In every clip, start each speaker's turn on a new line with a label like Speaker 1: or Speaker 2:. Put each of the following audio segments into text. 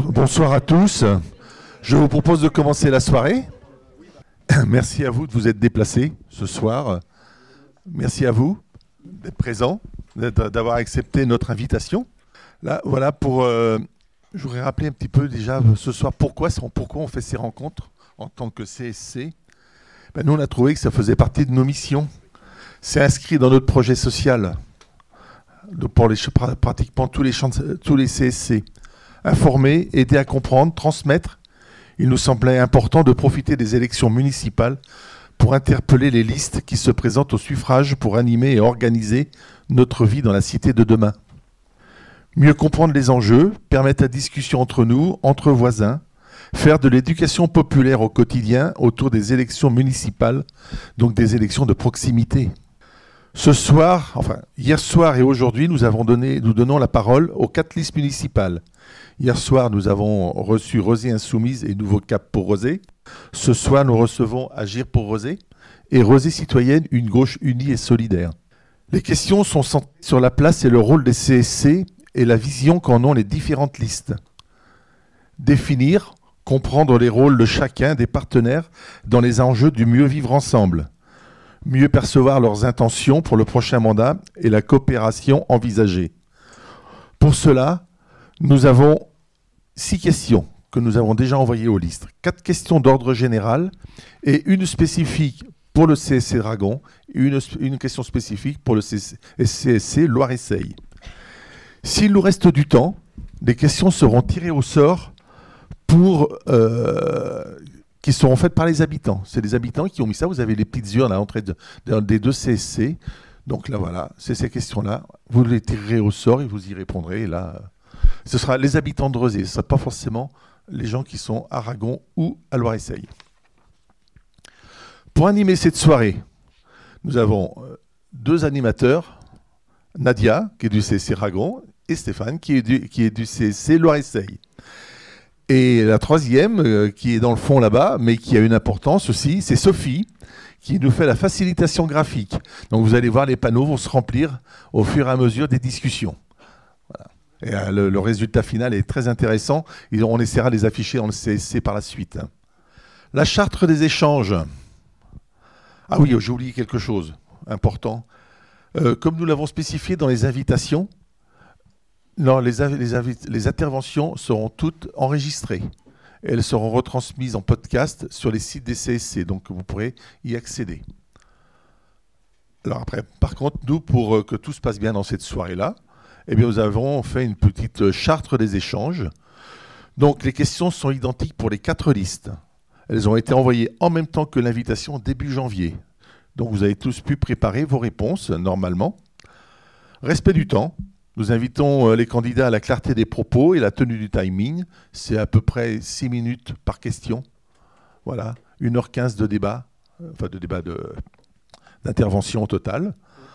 Speaker 1: Bonsoir à tous. Je vous propose de commencer la soirée. Merci à vous de vous être déplacés ce soir. Merci à vous d'être présents, d'avoir accepté notre invitation. Là, voilà pour. Je voudrais rappeler un petit peu déjà ce soir pourquoi on fait ces rencontres en tant que CSC. Nous, on a trouvé que ça faisait partie de nos missions. C'est inscrit dans notre projet social pour pratiquement tous les CSC. Informer, aider à comprendre, transmettre. Il nous semblait important de profiter des élections municipales pour interpeller les listes qui se présentent au suffrage pour animer et organiser notre vie dans la cité de demain. Mieux comprendre les enjeux, permettre la discussion entre nous, entre voisins, faire de l'éducation populaire au quotidien autour des élections municipales, donc des élections de proximité. Hier soir et aujourd'hui, nous donnons la parole aux 4 listes municipales. Hier soir, nous avons reçu Rosée Insoumise et Nouveau Cap pour Rosée. Ce soir, nous recevons Agir pour Rosée et Rosée Citoyenne, une gauche unie et solidaire. Les questions sont centrées sur la place et le rôle des CSC et la vision qu'en ont les différentes listes. Définir, comprendre les rôles de chacun des partenaires dans les enjeux du mieux vivre ensemble. Mieux percevoir leurs intentions pour le prochain mandat et la coopération envisagée. Pour cela, nous avons 6 questions que nous avons déjà envoyées aux listes. 4 questions d'ordre général et une spécifique pour le CSC Dragon et une question spécifique pour le CSC Loire-Essay. S'il nous reste du temps, les questions seront tirées au sort qui seront faites par les habitants. C'est les habitants qui ont mis ça. Vous avez les petites urnes à l'entrée des 2 CSC. Donc là, voilà, c'est ces questions-là. Vous les tirerez au sort et vous y répondrez. Et là, ce sera les habitants de Rosée. Ce ne sera pas forcément les gens qui sont à Aragon ou à Loire-Essay. Pour animer cette soirée, nous avons 2 animateurs. Nadia, qui est du CSC Aragon, et Stéphane, qui est du CSC Loire-Essay. Et la 3e, qui est dans le fond là-bas, mais qui a une importance aussi, c'est Sophie, qui nous fait la facilitation graphique. Donc vous allez voir, les panneaux vont se remplir au fur et à mesure des discussions. Voilà. Et le résultat final est très intéressant. Et on essaiera de les afficher dans le CSC par la suite. La charte des échanges. Ah oui, j'ai oublié quelque chose important. Comme nous l'avons spécifié dans les invitations, les interventions seront toutes enregistrées. Elles seront retransmises en podcast sur les sites des CSC, donc vous pourrez y accéder. Alors après, par contre, nous, pour que tout se passe bien dans cette soirée-là, nous avons fait une petite charte des échanges. Donc les questions sont identiques pour les 4 listes. Elles ont été envoyées en même temps que l'invitation début janvier. Donc vous avez tous pu préparer vos réponses normalement. Respect du temps. Nous invitons les candidats à la clarté des propos et la tenue du timing. C'est à peu près 6 minutes par question. Voilà, 1h15 de débat, d'intervention au total.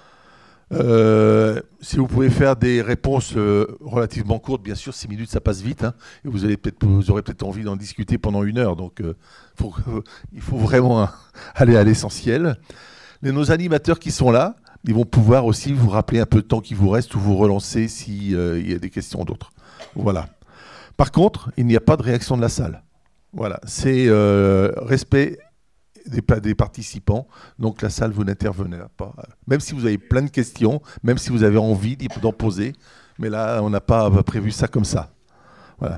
Speaker 1: Si vous pouvez faire des réponses relativement courtes, bien sûr, 6 minutes, ça passe vite. Hein, et vous aurez peut-être envie d'en discuter pendant 1 heure. Donc, il faut vraiment aller à l'essentiel. Nos animateurs qui sont là, ils vont pouvoir aussi vous rappeler un peu de temps qui vous reste ou vous relancer s'il y a des questions d'autres. Voilà. Par contre, il n'y a pas de réaction de la salle. Voilà. C'est respect des participants. Donc la salle, vous n'intervenez pas. Même si vous avez plein de questions, même si vous avez envie d'en poser. Mais là, on n'a pas prévu ça comme ça. Voilà.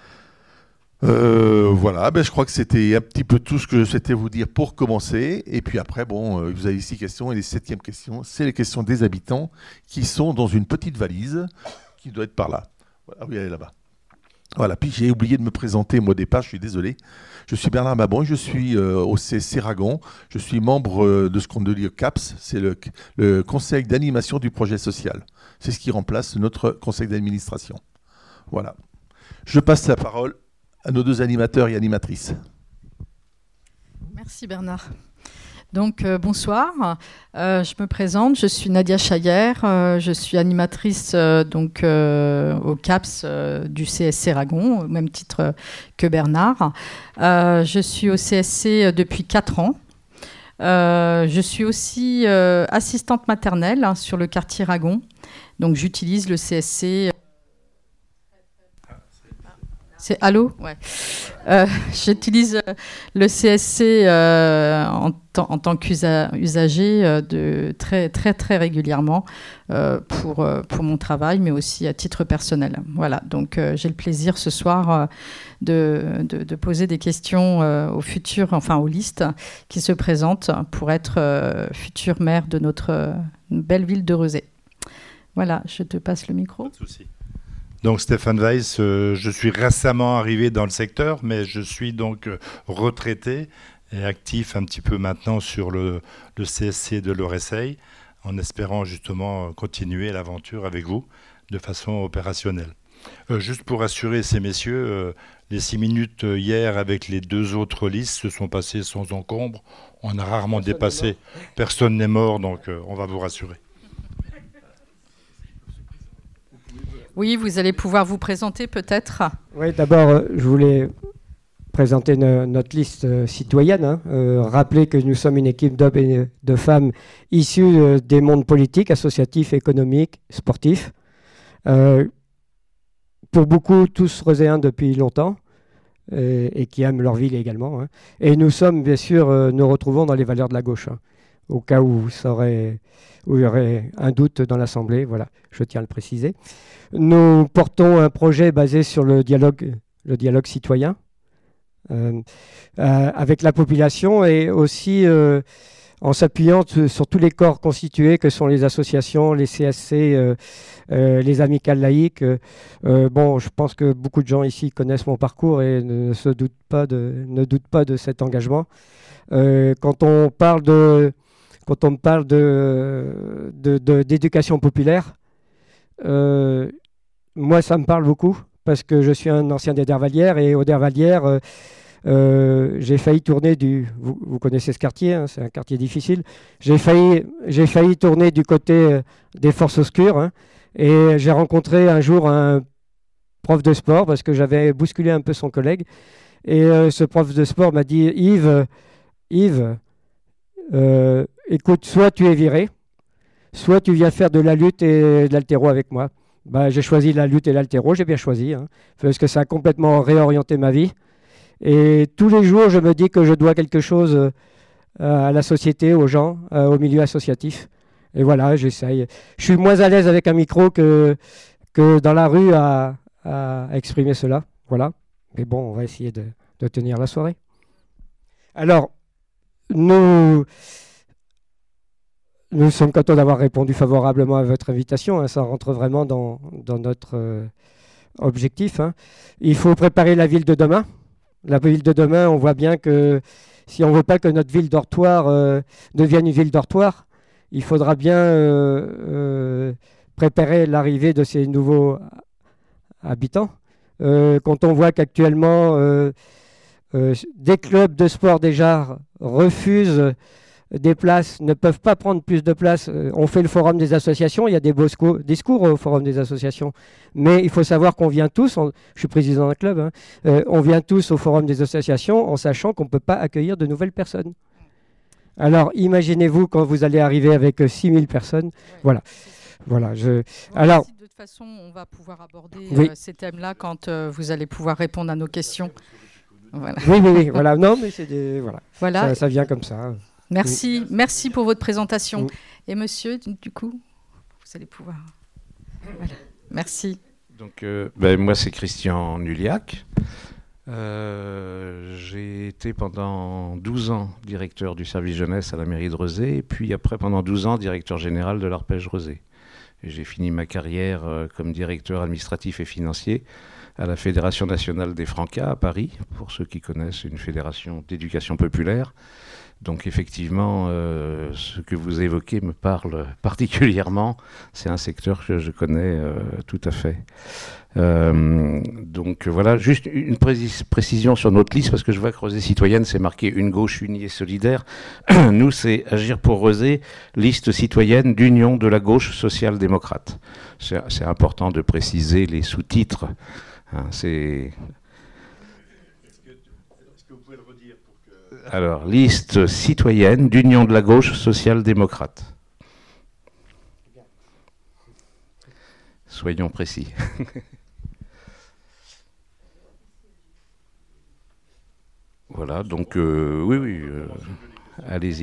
Speaker 1: Je crois que c'était un petit peu tout ce que je souhaitais vous dire pour commencer. Et puis après, vous avez 6 questions. Et les 7e questions, c'est les questions des habitants qui sont dans une petite valise qui doit être par là. Voilà, oui, elle est là-bas. Voilà, puis j'ai oublié de me présenter moi au départ, je suis désolé. Je suis Bernard Mabon, je suis au CSC Aragon. Je suis membre de ce qu'on dit le CAPS, c'est le conseil d'animation du projet social. C'est ce qui remplace notre conseil d'administration. Voilà. Je passe la parole à nos 2 animateurs et animatrices.
Speaker 2: Merci Bernard. Donc bonsoir, je me présente, je suis Nadia Chayer, je suis animatrice au CAPS du CSC Aragon, au même titre que Bernard. Je suis au CSC depuis 4 ans. Je suis aussi assistante maternelle sur le quartier Aragon, donc j'utilise le CSC C'est Allô? Ouais. J'utilise le CSC en tant qu'usager très régulièrement pour mon travail, mais aussi à titre personnel. Voilà, donc j'ai le plaisir ce soir de poser des questions aux listes qui se présentent pour être future maire de notre belle ville de Rezé. Voilà, je te passe le micro.
Speaker 3: Pas de souci. Donc Stéphane Weiss, je suis récemment arrivé dans le secteur, mais je suis donc retraité et actif un petit peu maintenant sur le CSC de l'Oreseille, en espérant justement continuer l'aventure avec vous de façon opérationnelle. Juste pour rassurer ces messieurs, les 6 minutes hier avec les 2 autres listes se sont passées sans encombre. On a rarement dépassé. Personne n'est mort, donc on va vous rassurer.
Speaker 2: Oui, vous allez pouvoir vous présenter peut-être.
Speaker 4: Oui, d'abord, je voulais présenter notre liste citoyenne. Rappeler que nous sommes une équipe d'hommes et de femmes issus des mondes politiques, associatifs, économiques, sportifs. Pour beaucoup, tous Rezéens depuis longtemps et qui aiment leur ville également. Et nous sommes, bien sûr, nous retrouvons dans les valeurs de la gauche. Au cas où il y aurait un doute dans l'Assemblée, voilà, je tiens à le préciser. Nous portons un projet basé sur le dialogue citoyen avec la population et aussi en s'appuyant sur tous les corps constitués que sont les associations, les CSC, les amicales laïques. Bon, je pense que beaucoup de gens ici connaissent mon parcours et ne doutent pas de cet engagement. Quand on parle d'éducation populaire, moi, ça me parle beaucoup parce que je suis un ancien d'Edervallière et au Dervallière, j'ai failli tourner vous connaissez ce quartier, hein, c'est un quartier difficile. J'ai failli tourner du côté des forces obscures et j'ai rencontré un jour un prof de sport parce que j'avais bousculé un peu son collègue et ce prof de sport m'a dit Yves, écoute, soit tu es viré, soit tu viens faire de la lutte et de l'haltéro avec moi. Bah, j'ai choisi la lutte et l'haltéro, j'ai bien choisi, parce que ça a complètement réorienté ma vie. Et tous les jours, je me dis que je dois quelque chose à la société, aux gens, au milieu associatif. Et voilà, j'essaye. Je suis moins à l'aise avec un micro que dans la rue à exprimer cela. Voilà. Mais bon, on va essayer de tenir la soirée. Alors, nous sommes contents d'avoir répondu favorablement à votre invitation. Ça rentre vraiment dans notre objectif. Il faut préparer la ville de demain. La ville de demain, on voit bien que si on ne veut pas que notre ville dortoir devienne une ville dortoir, il faudra bien préparer l'arrivée de ces nouveaux habitants. Quand on voit qu'actuellement, des clubs de sport déjà refusent des places, ne peuvent pas prendre plus de places. On fait le forum des associations, il y a des beaux discours au forum des associations, mais il faut savoir qu'on vient tous, je suis président d'un club, on vient tous au forum des associations en sachant qu'on ne peut pas accueillir de nouvelles personnes. Alors imaginez-vous quand vous allez arriver avec 6000 personnes, ouais. Voilà. Alors, de toute façon, on va pouvoir aborder ces thèmes-là quand vous allez pouvoir répondre à nos questions. Voilà. Oui, voilà. Non, mais c'est voilà. Ça vient comme ça. Merci pour votre présentation. Et monsieur, du coup, vous allez pouvoir... Voilà. Merci.
Speaker 5: Donc, moi, c'est Christian Nuliac. J'ai été pendant 12 ans directeur du service jeunesse à la mairie de Rezé, et puis après, pendant 12 ans, directeur général de l'Arpège Rezé. Et j'ai fini ma carrière comme directeur administratif et financier à la Fédération nationale des Francas à Paris, pour ceux qui connaissent, une fédération d'éducation populaire. Donc effectivement, ce que vous évoquez me parle particulièrement. C'est un secteur que je connais tout à fait. Donc voilà, juste une précision sur notre liste, parce que je vois que Rezé Citoyenne, c'est marqué une gauche unie et solidaire. Nous, c'est Agir pour Rezé, liste citoyenne d'union de la gauche social-démocrate. C'est important de préciser les sous-titres. C'est... Alors, liste citoyenne d'union de la gauche social-démocrate. Soyons précis. Voilà, donc oui, allez-y.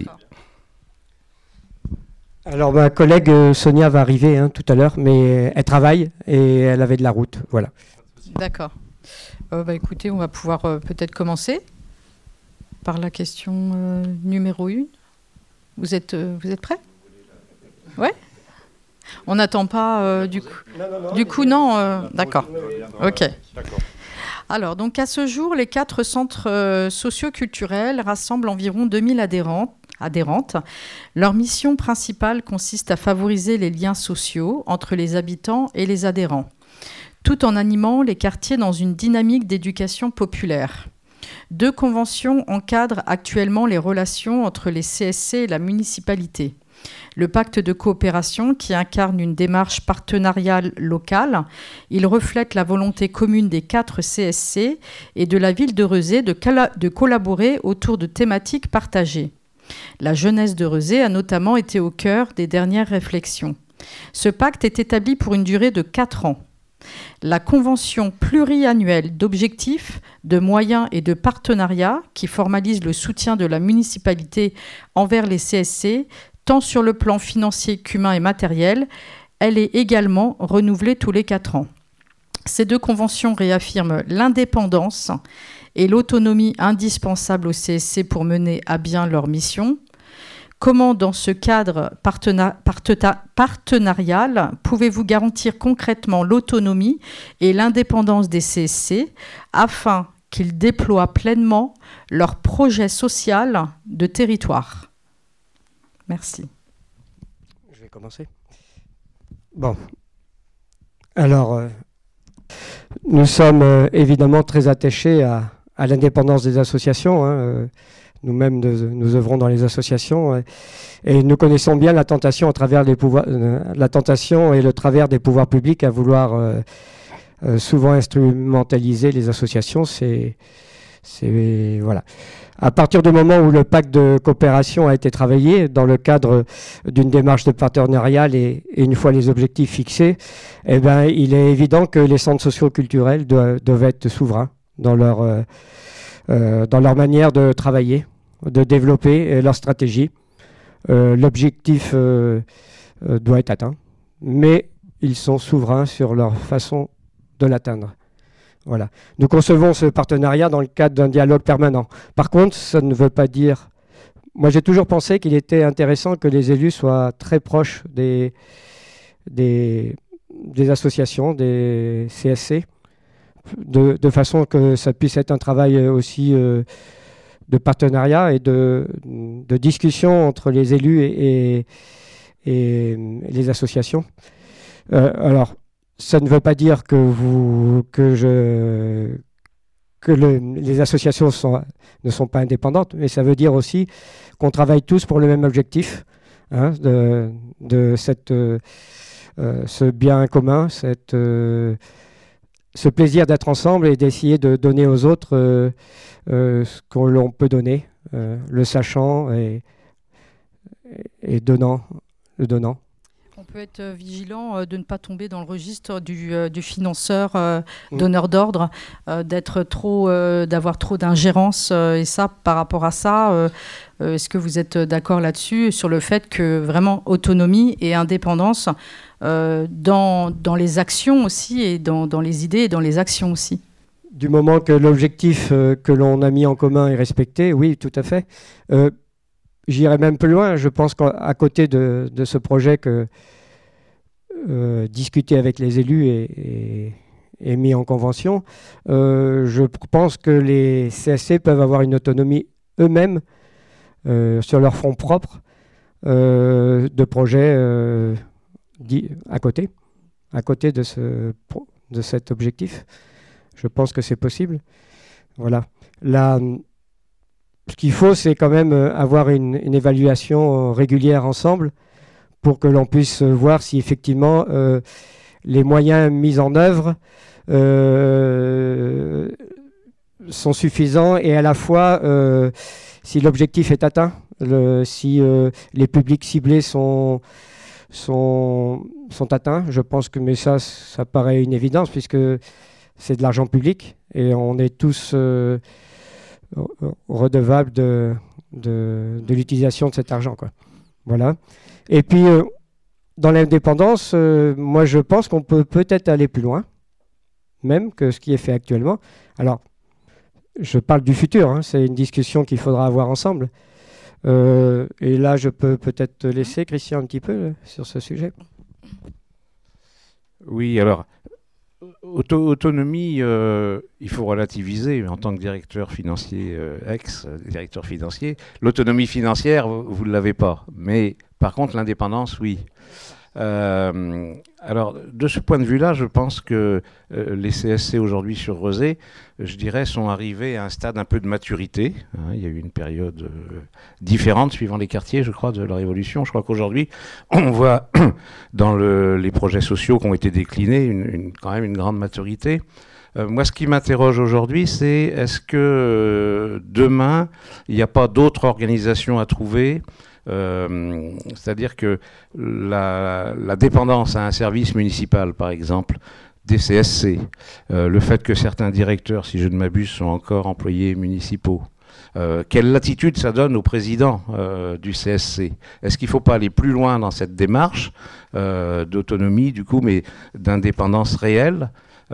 Speaker 4: Alors ma collègue Sonia va arriver tout à l'heure, mais elle travaille et elle avait de la route. Voilà.
Speaker 2: D'accord. Écoutez, on va pouvoir peut-être commencer par la question numéro 1. Vous êtes prêts? Ouais. On n'attend pas du coup. Du coup, non. D'accord. Ok. Alors, donc à ce jour, les 4 centres socio-culturels rassemblent environ 2000 adhérentes. Leur mission principale consiste à favoriser les liens sociaux entre les habitants et les adhérents, tout en animant les quartiers dans une dynamique d'éducation populaire. 2 conventions encadrent actuellement les relations entre les CSC et la municipalité. Le pacte de coopération qui incarne une démarche partenariale locale, il reflète la volonté commune des 4 CSC et de la ville de Rezé de collaborer autour de thématiques partagées. La jeunesse de Rezé a notamment été au cœur des dernières réflexions. Ce pacte est établi pour une durée de 4 ans. La convention pluriannuelle d'objectifs, de moyens et de partenariats qui formalise le soutien de la municipalité envers les CSC, tant sur le plan financier qu'humain et matériel, elle est également renouvelée tous les 4 ans. Ces 2 conventions réaffirment l'indépendance et l'autonomie indispensables aux CSC pour mener à bien leur mission. Comment, dans ce cadre partenarial, pouvez-vous garantir concrètement l'autonomie et l'indépendance des CSC afin qu'ils déploient pleinement leur projet social de territoire? Merci.
Speaker 4: Je vais commencer. Bon. Alors, nous sommes évidemment très attachés à l'indépendance des associations. Nous-mêmes, nous œuvrons dans les associations et nous connaissons bien la tentation à travers la tentation et le travers des pouvoirs publics à vouloir souvent instrumentaliser les associations. Voilà. À partir du moment où le pacte de coopération a été travaillé dans le cadre d'une démarche de partenariat et une fois les objectifs fixés, il est évident que les centres socio-culturels doivent être souverains dans leur manière de travailler, de développer leur stratégie. L'objectif doit être atteint, mais ils sont souverains sur leur façon de l'atteindre. Voilà. Nous concevons ce partenariat dans le cadre d'un dialogue permanent. Par contre, ça ne veut pas dire... Moi, j'ai toujours pensé qu'il était intéressant que les élus soient très proches des associations, des CSC, de façon que ça puisse être un travail aussi de partenariat et de discussion entre les élus et les associations. Alors, ça ne veut pas dire les associations ne sont pas indépendantes, mais ça veut dire aussi qu'on travaille tous pour le même objectif, de ce bien commun, ce plaisir d'être ensemble et d'essayer de donner aux autres ce que l'on peut donner, le sachant et donnant, le donnant.
Speaker 2: On peut être vigilant de ne pas tomber dans le registre du financeur, donneur d'ordre, d'avoir trop d'ingérence. Et ça, par rapport à ça, est-ce que vous êtes d'accord là-dessus, sur le fait que vraiment autonomie et indépendance dans les actions aussi, et dans les idées et dans les actions aussi?
Speaker 4: Du moment que l'objectif que l'on a mis en commun est respecté, oui, tout à fait. J'irai même plus loin. Je pense qu'à côté de ce projet discuté avec les élus et mis en convention, je pense que les CSC peuvent avoir une autonomie eux-mêmes sur leur fonds propres de projets à côté de cet objectif. Je pense que c'est possible. Voilà. Ce qu'il faut, c'est quand même avoir une évaluation régulière ensemble pour que l'on puisse voir si effectivement les moyens mis en œuvre sont suffisants et à la fois si l'objectif est atteint, si les publics ciblés sont atteints. Je pense que, mais ça paraît une évidence puisque c'est de l'argent public et on est tous redevables de l'utilisation de cet argent, quoi. Voilà. Et puis, dans l'indépendance, moi, je pense qu'on peut peut-être aller plus loin, même que ce qui est fait actuellement. Alors, je parle du futur, hein, c'est une discussion qu'il faudra avoir ensemble. Et là, je peux peut-être te laisser, Christian, un petit peu sur ce sujet.
Speaker 5: Oui, alors, autonomie, il faut relativiser. En tant que directeur financier, ex-directeur financier, l'autonomie financière, vous ne l'avez pas. Mais par contre, l'indépendance, oui. Alors, de ce point de vue-là, je pense que les CSC aujourd'hui sur Rezé, je dirais, sont arrivés à un stade un peu de maturité. Hein, il y a eu une période différente suivant les quartiers, je crois, de la Révolution. Je crois qu'aujourd'hui, on voit dans les projets sociaux qui ont été déclinés quand même une grande maturité. Moi, ce qui m'interroge aujourd'hui, c'est est-ce que demain, il n'y a pas d'autres organisations à trouver ? C'est-à-dire que la dépendance à un service municipal, par exemple, des CSC, le fait que certains directeurs, si je ne m'abuse, sont encore employés municipaux, quelle latitude ça donne au président du CSC? Est-ce qu'il ne faut pas aller plus loin dans cette démarche d'autonomie, du coup, mais d'indépendance réelle?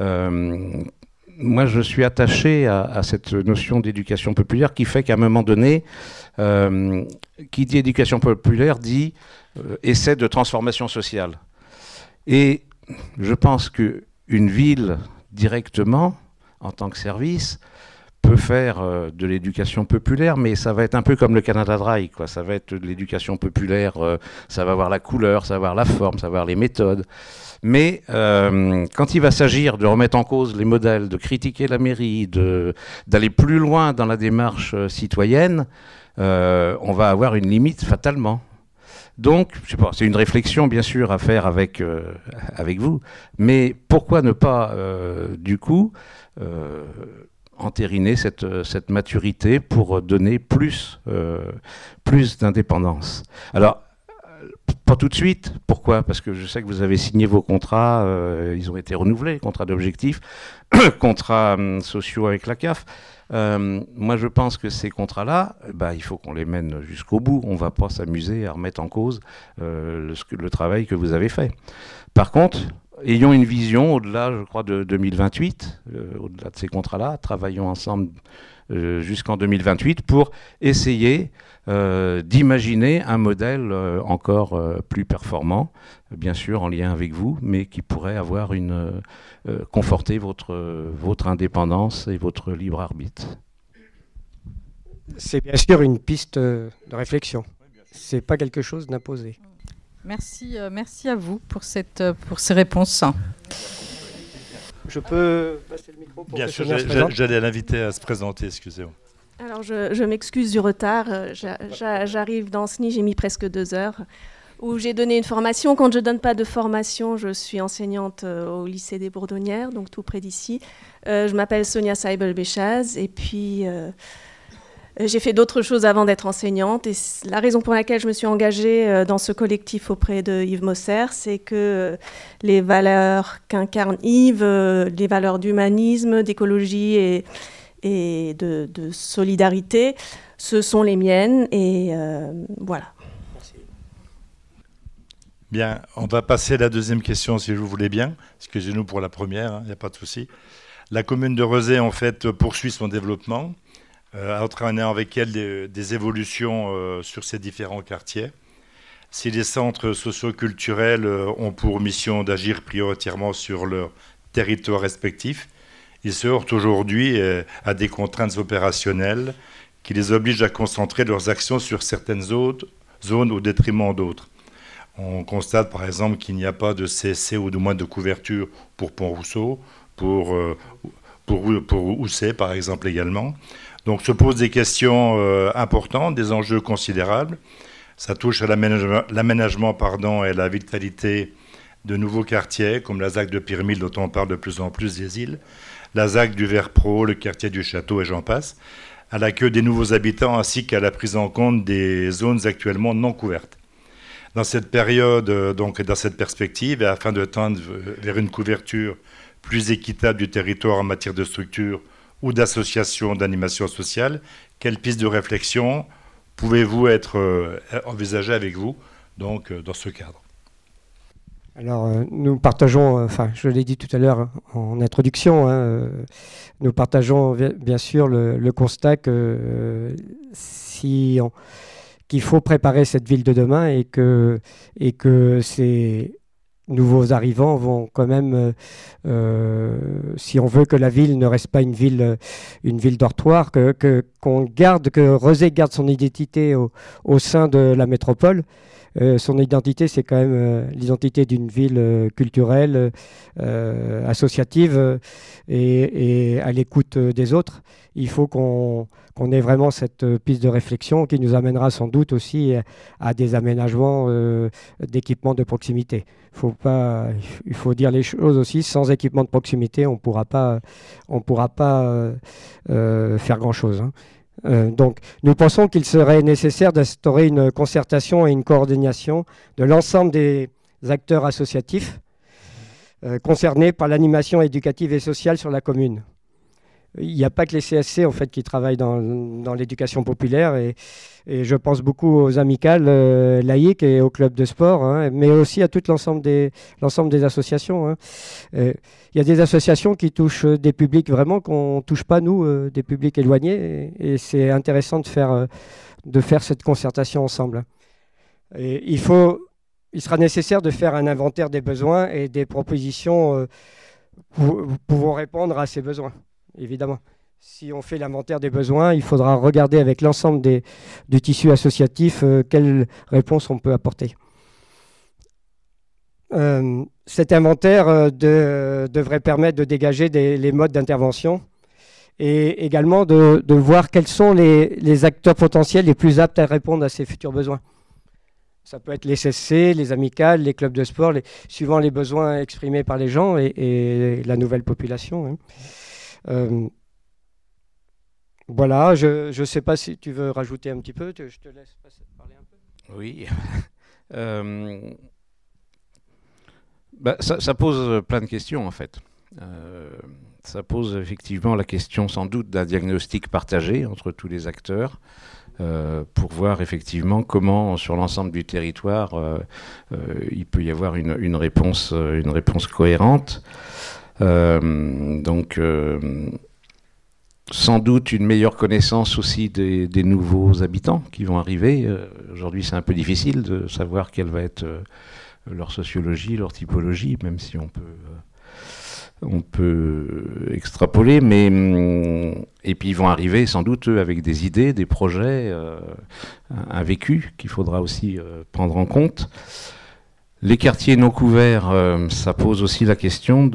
Speaker 5: Moi, je suis attaché à cette notion d'éducation populaire qui fait qu'à un moment donné, qui dit éducation populaire dit essai de transformation sociale. Et je pense qu'une ville, directement, en tant que service, peut faire de l'éducation populaire, mais ça va être un peu comme le Canada Dry, quoi. Ça va être de l'éducation populaire, ça va avoir la couleur, ça va avoir la forme, ça va avoir les méthodes. Mais quand il va s'agir de remettre en cause les modèles, de critiquer la mairie, d'aller plus loin dans la démarche citoyenne, on va avoir une limite fatalement. Donc, je sais pas, c'est une réflexion bien sûr à faire avec vous, mais pourquoi ne pas, du coup, entériner cette maturité pour donner plus d'indépendance. Alors, pas tout de suite. Pourquoi? Parce que je sais que vous avez signé vos contrats, ils ont été renouvelés, contrats d'objectifs, contrats sociaux avec la CAF. Moi, je pense que ces contrats-là, il faut qu'on les mène jusqu'au bout. On ne va pas s'amuser à remettre en cause le travail que vous avez fait. Par contre, ayons une vision au-delà, je crois, de 2028, au-delà de ces contrats-là. Travaillons ensemble jusqu'en 2028 pour essayer d'imaginer un modèle encore plus performant, bien sûr en lien avec vous, mais qui pourrait avoir conforter votre indépendance et votre libre arbitre.
Speaker 4: C'est bien sûr une piste de réflexion. C'est pas quelque chose d'imposé.
Speaker 2: Merci à vous pour ces réponses.
Speaker 4: Je peux passer le micro pour
Speaker 3: bien sûr, j'allais l'inviter à se présenter, excusez-moi.
Speaker 6: Alors, je m'excuse du retard. J'arrive dans SNI, j'ai mis presque 2 heures, où j'ai donné une formation. Quand je ne donne pas de formation, je suis enseignante au lycée des Bourdonnières, donc tout près d'ici. Je m'appelle Sonia Seibel-Béchaz, et puis j'ai fait d'autres choses avant d'être enseignante. Et la raison pour laquelle je me suis engagée dans ce collectif auprès de Yves Mosser, c'est que les valeurs qu'incarne Yves, les valeurs d'humanisme, d'écologie et de solidarité, ce sont les miennes, et voilà.
Speaker 3: Merci. Bien, on va passer à la deuxième question, si vous voulez bien. Excusez-nous pour la première, il n'y a pas de souci. La commune de Rezé, en fait, poursuit son développement, entraînant avec elle des évolutions sur ces différents quartiers. Si les centres socio-culturels ont pour mission d'agir prioritairement sur leur territoire respectif, ils se heurtent aujourd'hui à des contraintes opérationnelles qui les obligent à concentrer leurs actions sur certaines zones au détriment d'autres. On constate par exemple qu'il n'y a pas de CSC ou de moins de couverture pour Pont-Rousseau, pour Housset par exemple également. Donc se posent des questions importantes, des enjeux considérables. Ça touche à l'aménagement et la vitalité de nouveaux quartiers comme la ZAC de Pirmil dont on parle de plus en plus des îles, la ZAC du Verpro, le quartier du Château et j'en passe, à l'accueil des nouveaux habitants ainsi qu'à la prise en compte des zones actuellement non couvertes. Dans cette période, donc dans cette perspective, et afin de tendre vers une couverture plus équitable du territoire en matière de structure ou d'associations d'animation sociale. Quelle piste de réflexion pouvez-vous être envisagée avec vous donc, dans ce cadre?
Speaker 4: Alors, nous partageons, je l'ai dit tout à l'heure en introduction, nous partageons bien sûr le constat que qu'il faut préparer cette ville de demain et que ces nouveaux arrivants vont quand même, si on veut que la ville ne reste pas une ville dortoir, que Rezé garde son identité au sein de la métropole. Son identité, c'est quand même l'identité d'une ville culturelle, associative et à l'écoute des autres. Il faut qu'on ait vraiment cette piste de réflexion qui nous amènera sans doute aussi à des aménagements d'équipements de proximité. Il faut dire les choses aussi, sans équipement de proximité, on ne pourra pas faire grand-chose. Donc, nous pensons qu'il serait nécessaire d'instaurer une concertation et une coordination de l'ensemble des acteurs associatifs concernés par l'animation éducative et sociale sur la commune. Il n'y a pas que les CSC en fait, qui travaillent dans l'éducation populaire et je pense beaucoup aux amicales laïques et aux clubs de sport, mais aussi à tout l'ensemble des associations. Il y a des associations qui touchent des publics vraiment qu'on ne touche pas, nous, des publics éloignés, et c'est intéressant de faire cette concertation ensemble. Et il sera nécessaire de faire un inventaire des besoins et des propositions pour répondre à ces besoins. Évidemment, si on fait l'inventaire des besoins, il faudra regarder avec l'ensemble du tissu associatif quelles réponses on peut apporter. Cet inventaire devrait permettre de dégager les modes d'intervention et également de voir quels sont les acteurs potentiels les plus aptes à répondre à ces futurs besoins. Ça peut être les CSC, les amicales, les clubs de sport, suivant les besoins exprimés par les gens et la nouvelle population. Voilà, je ne sais pas si tu veux rajouter un petit peu, je te laisse parler un peu.
Speaker 5: Oui. Ça pose plein de questions en fait. Ça pose effectivement la question sans doute d'un diagnostic partagé entre tous les acteurs pour voir effectivement comment sur l'ensemble du territoire il peut y avoir une réponse cohérente. Sans doute une meilleure connaissance aussi des nouveaux habitants qui vont arriver. Aujourd'hui, c'est un peu difficile de savoir quelle va être leur sociologie, leur typologie, même si on peut extrapoler. Et puis ils vont arriver sans doute eux, avec des idées, des projets, un vécu qu'il faudra aussi prendre en compte. Les quartiers non couverts, ça pose aussi la question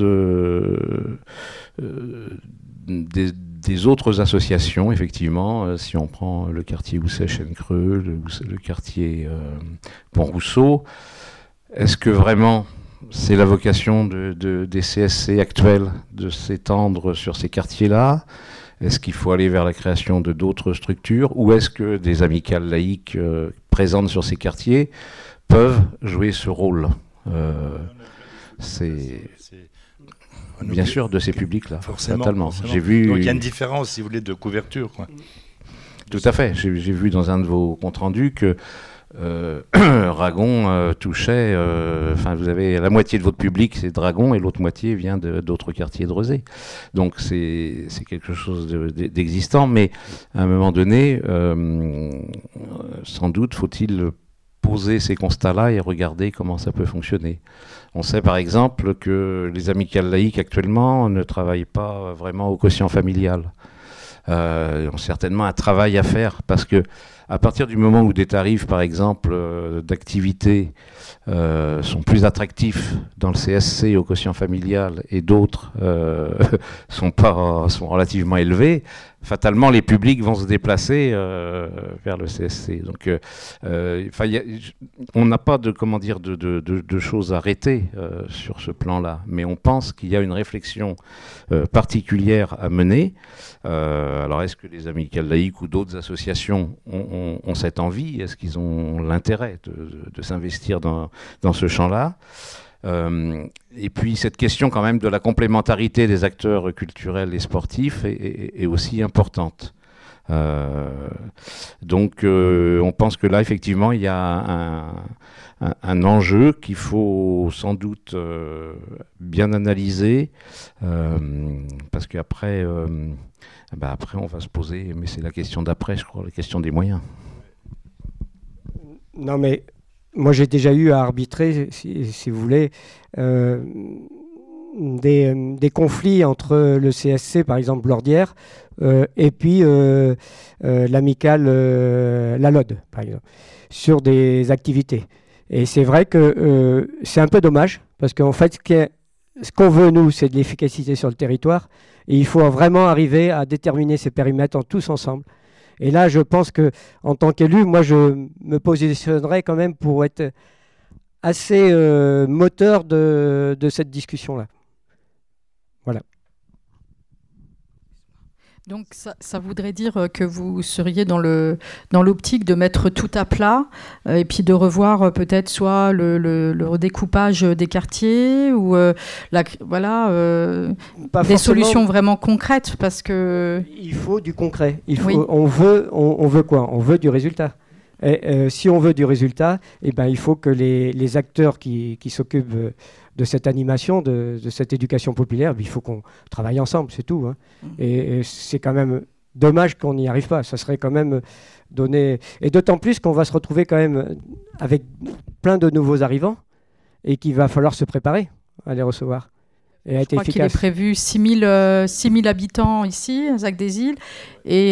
Speaker 5: des autres associations, effectivement. Si on prend le quartier Housset-Chencreux, le quartier Pont-Rousseau, est-ce que vraiment c'est la vocation des CSC actuels de s'étendre sur ces quartiers-là? Est-ce qu'il faut aller vers la création de d'autres structures? Ou est-ce que des amicales laïques présentes sur ces quartiers peuvent jouer ce rôle? C'est bien sûr de ces publics-là.
Speaker 3: Forcément.
Speaker 5: Totalement.
Speaker 3: J'ai vu. Donc il y a une différence, si vous voulez, de couverture, quoi.
Speaker 5: Tout à fait. J'ai vu dans un de vos comptes rendus que Ragon touchait. Vous avez la moitié de votre public, c'est de Ragon, et l'autre moitié vient d'autres quartiers de Rezé. Donc c'est quelque chose d'existant, mais à un moment donné, sans doute faut-il poser ces constats-là et regarder comment ça peut fonctionner. On sait par exemple que les amicales laïques actuellement ne travaillent pas vraiment au quotient familial. Ils ont certainement un travail à faire parce que à partir du moment où des tarifs, par exemple, d'activité sont plus attractifs dans le CSC au quotient familial et d'autres sont relativement élevés, fatalement les publics vont se déplacer vers le CSC. Donc, on n'a pas de choses arrêtées sur ce plan-là, mais on pense qu'il y a une réflexion particulière à mener. Alors, est-ce que les amicales laïques ou d'autres associations ont ont cette envie? Est-ce qu'ils ont l'intérêt de s'investir dans ce champ-là? Et puis cette question quand même de la complémentarité des acteurs culturels et sportifs est aussi importante. Donc on pense que là effectivement il y a un enjeu qu'il faut sans doute bien analyser, parce qu'après après on va se poser, mais c'est la question d'après, je crois, la question des moyens.
Speaker 4: Non mais moi j'ai déjà eu à arbitrer, si vous voulez, des conflits entre le CSC, par exemple Lordière, et puis l'amicale La Lode, par exemple, sur des activités. Et c'est vrai que c'est un peu dommage, parce qu'en fait, ce qu'on veut, nous, c'est de l'efficacité sur le territoire, et il faut vraiment arriver à déterminer ces périmètres tous ensemble. Et là, je pense qu'en tant qu'élu, moi, je me positionnerais quand même pour être assez moteur de cette discussion-là. Voilà.
Speaker 2: Donc ça voudrait dire que vous seriez dans l'optique de mettre tout à plat et puis de revoir peut-être soit le redécoupage des quartiers ou des solutions vraiment concrètes, parce que...
Speaker 4: Il faut du concret.
Speaker 2: Oui.
Speaker 4: On veut quoi? On veut du résultat. Et, si on veut du résultat, eh ben, il faut que les acteurs qui s'occupent de cette animation, de cette éducation populaire, il faut qu'on travaille ensemble, c'est tout. Hein. Et c'est quand même dommage qu'on n'y arrive pas. Ça serait quand même donné... Et d'autant plus qu'on va se retrouver quand même avec plein de nouveaux arrivants et qu'il va falloir se préparer à les recevoir. Et à être efficace.
Speaker 2: Je crois qu'il est prévu 6 000 habitants ici, à Zac-des-Îles, et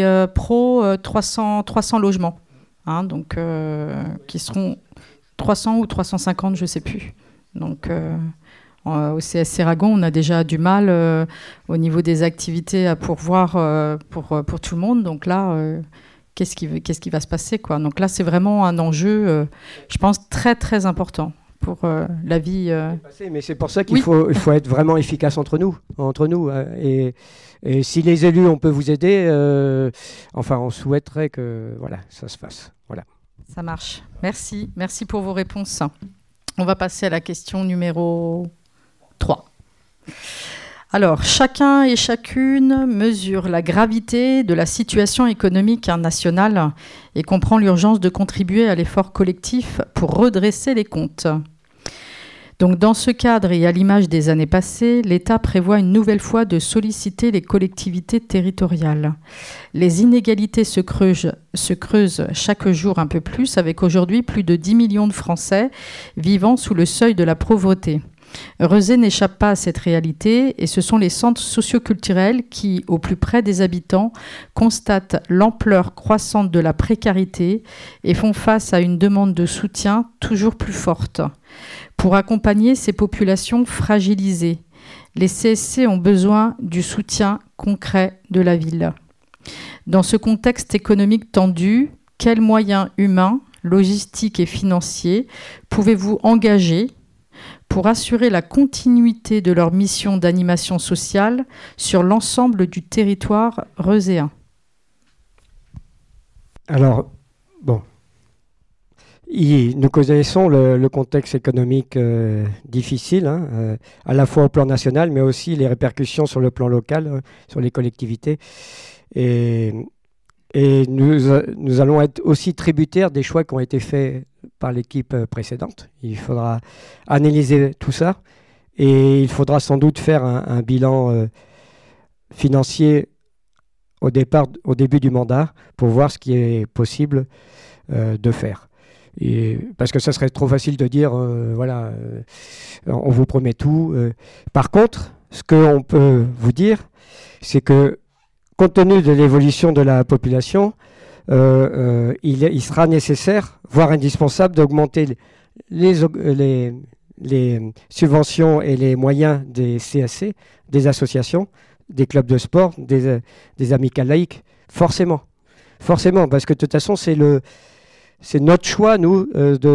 Speaker 2: 300 logements. Hein, donc, qui seront 300 ou 350, je ne sais plus. Donc, au CSC Ragon, on a déjà du mal au niveau des activités à pourvoir pour tout le monde. Donc là, qu'est-ce qui va se passer, quoi? Donc là, c'est vraiment un enjeu, je pense, très, très important pour la vie.
Speaker 4: Mais c'est pour ça qu'il faut être vraiment efficace entre nous. Et si les élus, on peut vous aider, on souhaiterait que ça se fasse. Voilà.
Speaker 2: Ça marche. Merci. Merci pour vos réponses. On va passer à la question numéro 3. Alors, chacun et chacune mesure la gravité de la situation économique nationale et comprend l'urgence de contribuer à l'effort collectif pour redresser les comptes. Donc, dans ce cadre et à l'image des années passées, l'État prévoit une nouvelle fois de solliciter les collectivités territoriales. Les inégalités se creusent chaque jour un peu plus, avec aujourd'hui plus de 10 millions de Français vivant sous le seuil de la pauvreté. Rezé n'échappe pas à cette réalité et ce sont les centres socioculturels qui, au plus près des habitants, constatent l'ampleur croissante de la précarité et font face à une demande de soutien toujours plus forte. Pour accompagner ces populations fragilisées, les CSC ont besoin du soutien concret de la ville. Dans ce contexte économique tendu, quels moyens humains, logistiques et financiers pouvez-vous engager pour assurer la continuité de leur mission d'animation sociale sur l'ensemble du territoire reuséen?
Speaker 4: Alors, bon, nous connaissons le contexte économique difficile, à la fois au plan national, mais aussi les répercussions sur le plan local, sur les collectivités. Et nous allons être aussi tributaires des choix qui ont été faits par l'équipe précédente. Il faudra analyser tout ça et il faudra sans doute faire un bilan financier au début du mandat pour voir ce qui est possible de faire. Parce que ça serait trop facile de dire, on vous promet tout. Par contre, ce qu'on peut vous dire, c'est que compte tenu de l'évolution de la population, il sera nécessaire, voire indispensable, d'augmenter les subventions et les moyens des CSC, des associations, des clubs de sport, des amicales laïques, forcément, parce que de toute façon, c'est notre choix, nous,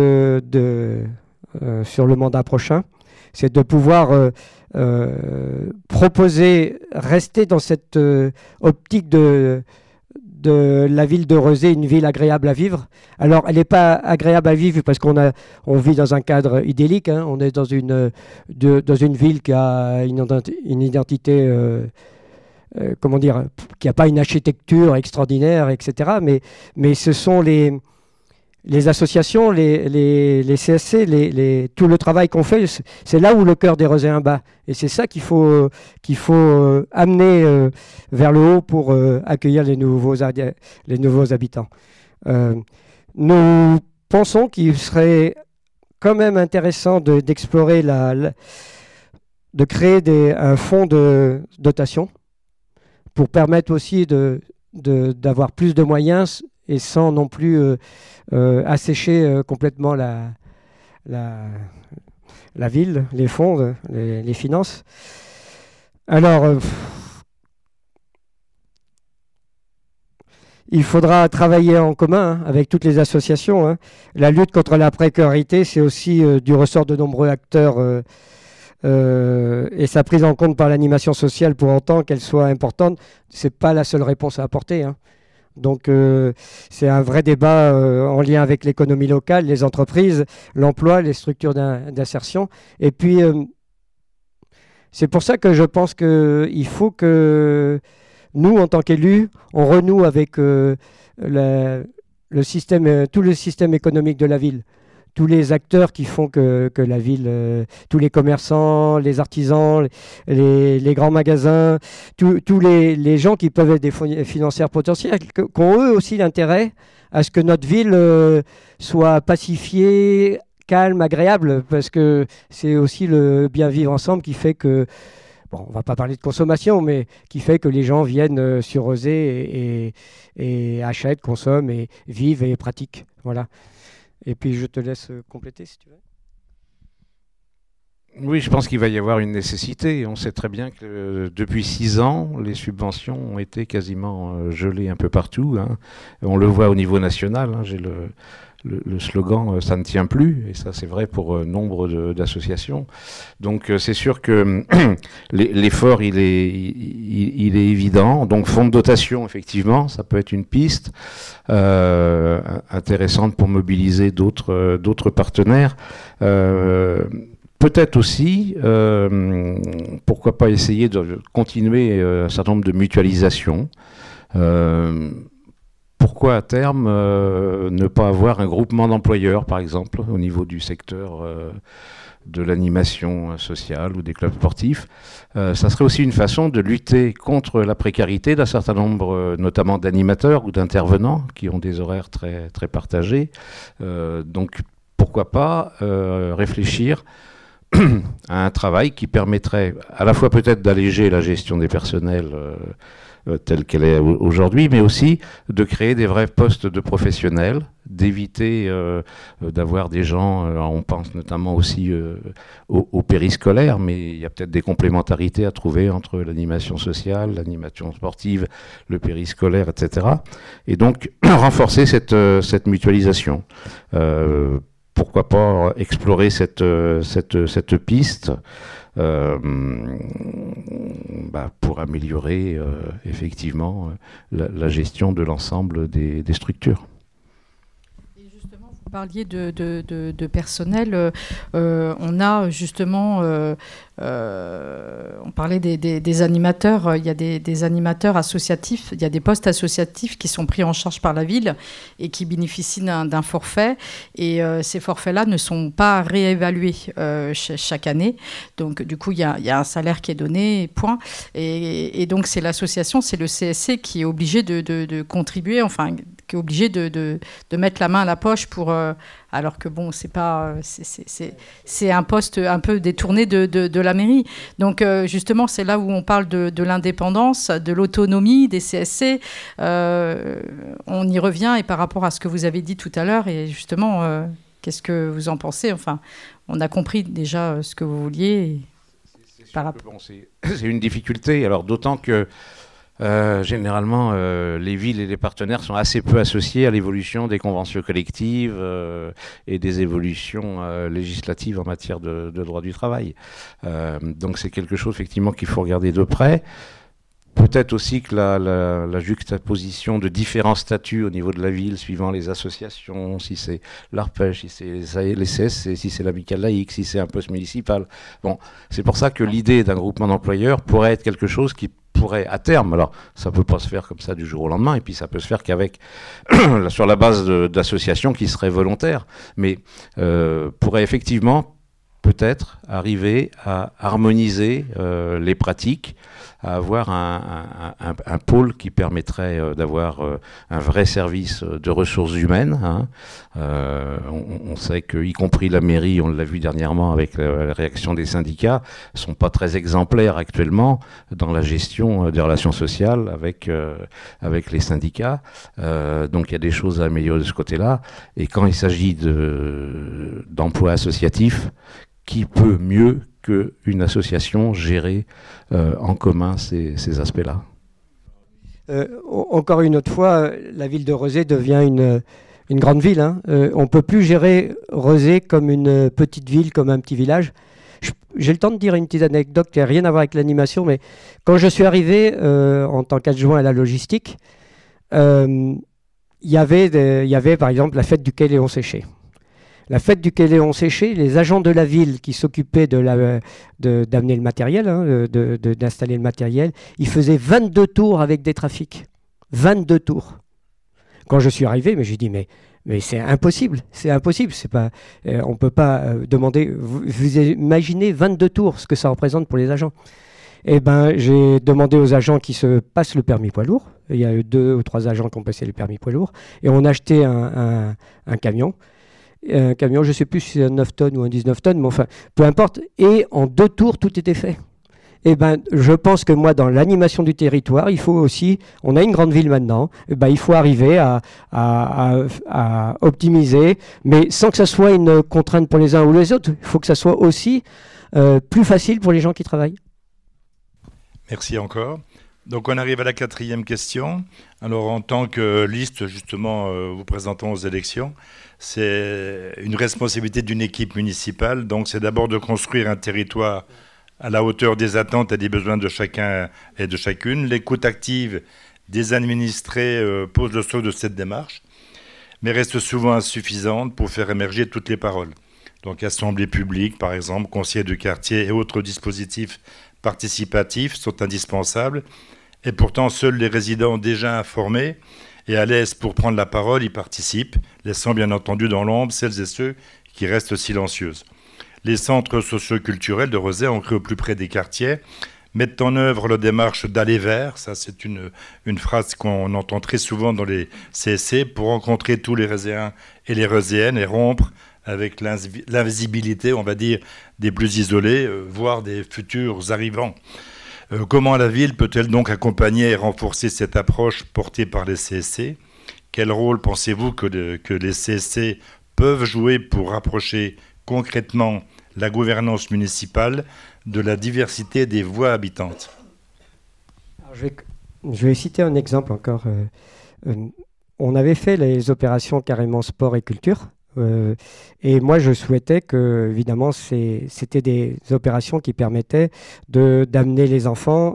Speaker 4: sur le mandat prochain, c'est de pouvoir proposer, rester dans cette optique de de la ville de Rezé une ville agréable à vivre. Alors, elle n'est pas agréable à vivre parce on vit dans un cadre idyllique. Hein. On est dans une ville qui a une identité, comment dire, qui n'a pas une architecture extraordinaire, etc. Mais ce sont les associations, les CSC, tout le travail qu'on fait, c'est là où le cœur des Rezéens bat. Et c'est ça qu'il faut amener vers le haut pour accueillir les nouveaux habitants. Nous pensons qu'il serait quand même intéressant d'explorer de créer un fonds de dotation pour permettre aussi d'avoir plus de moyens et sans non plus assécher complètement la ville, les fonds, les finances. Alors, il faudra travailler en commun avec toutes les associations. Hein. La lutte contre la précarité, c'est aussi du ressort de nombreux acteurs et sa prise en compte par l'animation sociale, pour autant qu'elle soit importante, ce n'est pas la seule réponse à apporter. Hein. Donc c'est un vrai débat en lien avec l'économie locale, les entreprises, l'emploi, les structures d'insertion. Et puis c'est pour ça que je pense qu'il faut que nous, en tant qu'élus, on renoue avec tout le système économique de la ville. Tous les acteurs qui font que la ville, tous les commerçants, les artisans, les grands magasins, tous les gens qui peuvent être des financières potentielles, qui ont eux aussi l'intérêt à ce que notre ville soit pacifiée, calme, agréable, parce que c'est aussi le bien vivre ensemble qui fait que, bon, on ne va pas parler de consommation, mais qui fait que les gens viennent sur Rezé et achètent, consomment et vivent et pratiquent. Voilà. Et puis je te laisse compléter si tu veux.
Speaker 5: Oui, je pense qu'il va y avoir une nécessité. On sait très bien que depuis 6 ans, les subventions ont été quasiment gelées un peu partout. Hein. On le voit au niveau national. Hein. J'ai le slogan « ça ne tient plus », et ça c'est vrai pour nombre d'associations. Donc c'est sûr que l'effort il est évident. Donc fonds de dotation, effectivement, ça peut être une piste intéressante pour mobiliser d'autres partenaires. Peut-être aussi, pourquoi pas essayer de continuer un certain nombre de mutualisations. Pourquoi à terme ne pas avoir un groupement d'employeurs, par exemple, au niveau du secteur de l'animation sociale ou des clubs sportifs. Ça serait aussi une façon de lutter contre la précarité d'un certain nombre, notamment d'animateurs ou d'intervenants qui ont des horaires très, très partagés. Donc pourquoi pas réfléchir à un travail qui permettrait à la fois peut-être d'alléger la gestion des personnels telle qu'elle est aujourd'hui, mais aussi de créer des vrais postes de professionnels, d'éviter d'avoir des gens, on pense notamment aussi au périscolaire, mais il y a peut-être des complémentarités à trouver entre l'animation sociale, l'animation sportive, le périscolaire, etc. Et donc renforcer cette mutualisation. Pourquoi pas explorer cette piste pour améliorer effectivement la gestion de l'ensemble des structures.
Speaker 2: Et justement, vous parliez de personnel. On a justement... on parlait des animateurs, il y a des animateurs associatifs, il y a des postes associatifs qui sont pris en charge par la ville et qui bénéficient d'un forfait. Et ces forfaits-là ne sont pas réévalués chaque année. Donc, du coup, il y a un salaire qui est donné, point. Et donc, c'est l'association, c'est le CSC qui est obligé de contribuer, enfin, qui est obligé de mettre la main à la poche pour... alors que bon, c'est un poste un peu détourné de la mairie. Donc justement, c'est là où on parle de l'indépendance, de l'autonomie des CSC. On y revient, et par rapport à ce que vous avez dit tout à l'heure, et justement, qu'est-ce que vous en pensez? Enfin, on a compris déjà ce que vous vouliez. C'est
Speaker 5: une difficulté, alors d'autant que généralement, les villes et les partenaires sont assez peu associés à l'évolution des conventions collectives et des évolutions législatives en matière de droit du travail. Donc c'est quelque chose effectivement qu'il faut regarder de près. peut-être aussi que la juxtaposition de différents statuts au niveau de la ville, suivant les associations, si c'est l'ARPEJ, si c'est les CSC, si c'est l'amicale laïque, si c'est un poste municipal. Bon, c'est pour ça que l'idée d'un groupement d'employeurs pourrait être quelque chose qui pourrait, à terme, alors ça ne peut pas se faire comme ça du jour au lendemain, et puis ça peut se faire qu'avec, sur la base d'associations qui seraient volontaires, mais pourrait effectivement peut-être arriver à harmoniser les pratiques, à avoir un pôle qui permettrait d'avoir un vrai service de ressources humaines. Hein. On sait qu'y compris la mairie, on l'a vu dernièrement avec la réaction des syndicats, ne sont pas très exemplaires actuellement dans la gestion des relations sociales avec les syndicats. Donc il y a des choses à améliorer de ce côté-là. Et quand il s'agit d'emploi associatif, qui peut mieux qu'une association gérer en commun ces aspects-là?
Speaker 4: Encore une autre fois, la ville de Rezé devient une grande ville. Hein. On ne peut plus gérer Rezé comme une petite ville, comme un petit village. J'ai le temps de dire une petite anecdote qui n'a rien à voir avec l'animation, mais quand je suis arrivé en tant qu'adjoint à la logistique, il y avait par exemple la fête du quai Léon Séché. La fête du quai Léon Séché, les agents de la ville qui s'occupaient d'amener le matériel, hein, d'installer le matériel, ils faisaient 22 tours avec des trafics. 22 tours. Quand je suis arrivé, j'ai dit, mais c'est impossible, c'est impossible. On ne peut pas demander... Vous imaginez 22 tours, ce que ça représente pour les agents. Eh ben, j'ai demandé aux agents qui se passent le permis poids lourd. Il y a eu 2 ou 3 agents qui ont passé le permis poids lourd. Et on a acheté un camion. Un camion, je ne sais plus si c'est un 9 tonnes ou un 19 tonnes, mais enfin, peu importe. Et en 2 tours, tout était fait. Eh ben, je pense que moi, dans l'animation du territoire, il faut aussi, on a une grande ville maintenant, eh ben, il faut arriver à optimiser, mais sans que ça soit une contrainte pour les uns ou les autres. Il faut que ça soit aussi plus facile pour les gens qui travaillent.
Speaker 3: Merci encore. Donc on arrive à la 4e question. Alors en tant que liste justement vous présentant aux élections, c'est une responsabilité d'une équipe municipale. Donc c'est d'abord de construire un territoire à la hauteur des attentes et des besoins de chacun et de chacune. L'écoute active des administrés pose le socle de cette démarche, mais reste souvent insuffisante pour faire émerger toutes les paroles. Donc assemblée publique par exemple, conseillers de quartier et autres dispositifs participatifs sont indispensables. Et pourtant, seuls les résidents déjà informés et à l'aise pour prendre la parole y participent, laissant bien entendu dans l'ombre celles et ceux qui restent silencieuses. Les centres socio-culturels de Rezé, ancrés au plus près des quartiers, mettent en œuvre la démarche d'aller vers, ça c'est une phrase qu'on entend très souvent dans les CSC, pour rencontrer tous les Rezéens et les Rezéennes et rompre avec l'invisibilité, on va dire, des plus isolés, voire des futurs arrivants. Comment la ville peut-elle donc accompagner et renforcer cette approche portée par les CSC? Quel rôle pensez-vous que les CSC peuvent jouer pour rapprocher concrètement la gouvernance municipale de la diversité des voix habitantes?
Speaker 4: Alors, je vais citer un exemple encore. On avait fait les opérations carrément sport et culture. Et moi, je souhaitais que, évidemment, c'était des opérations qui permettaient d'amener les enfants,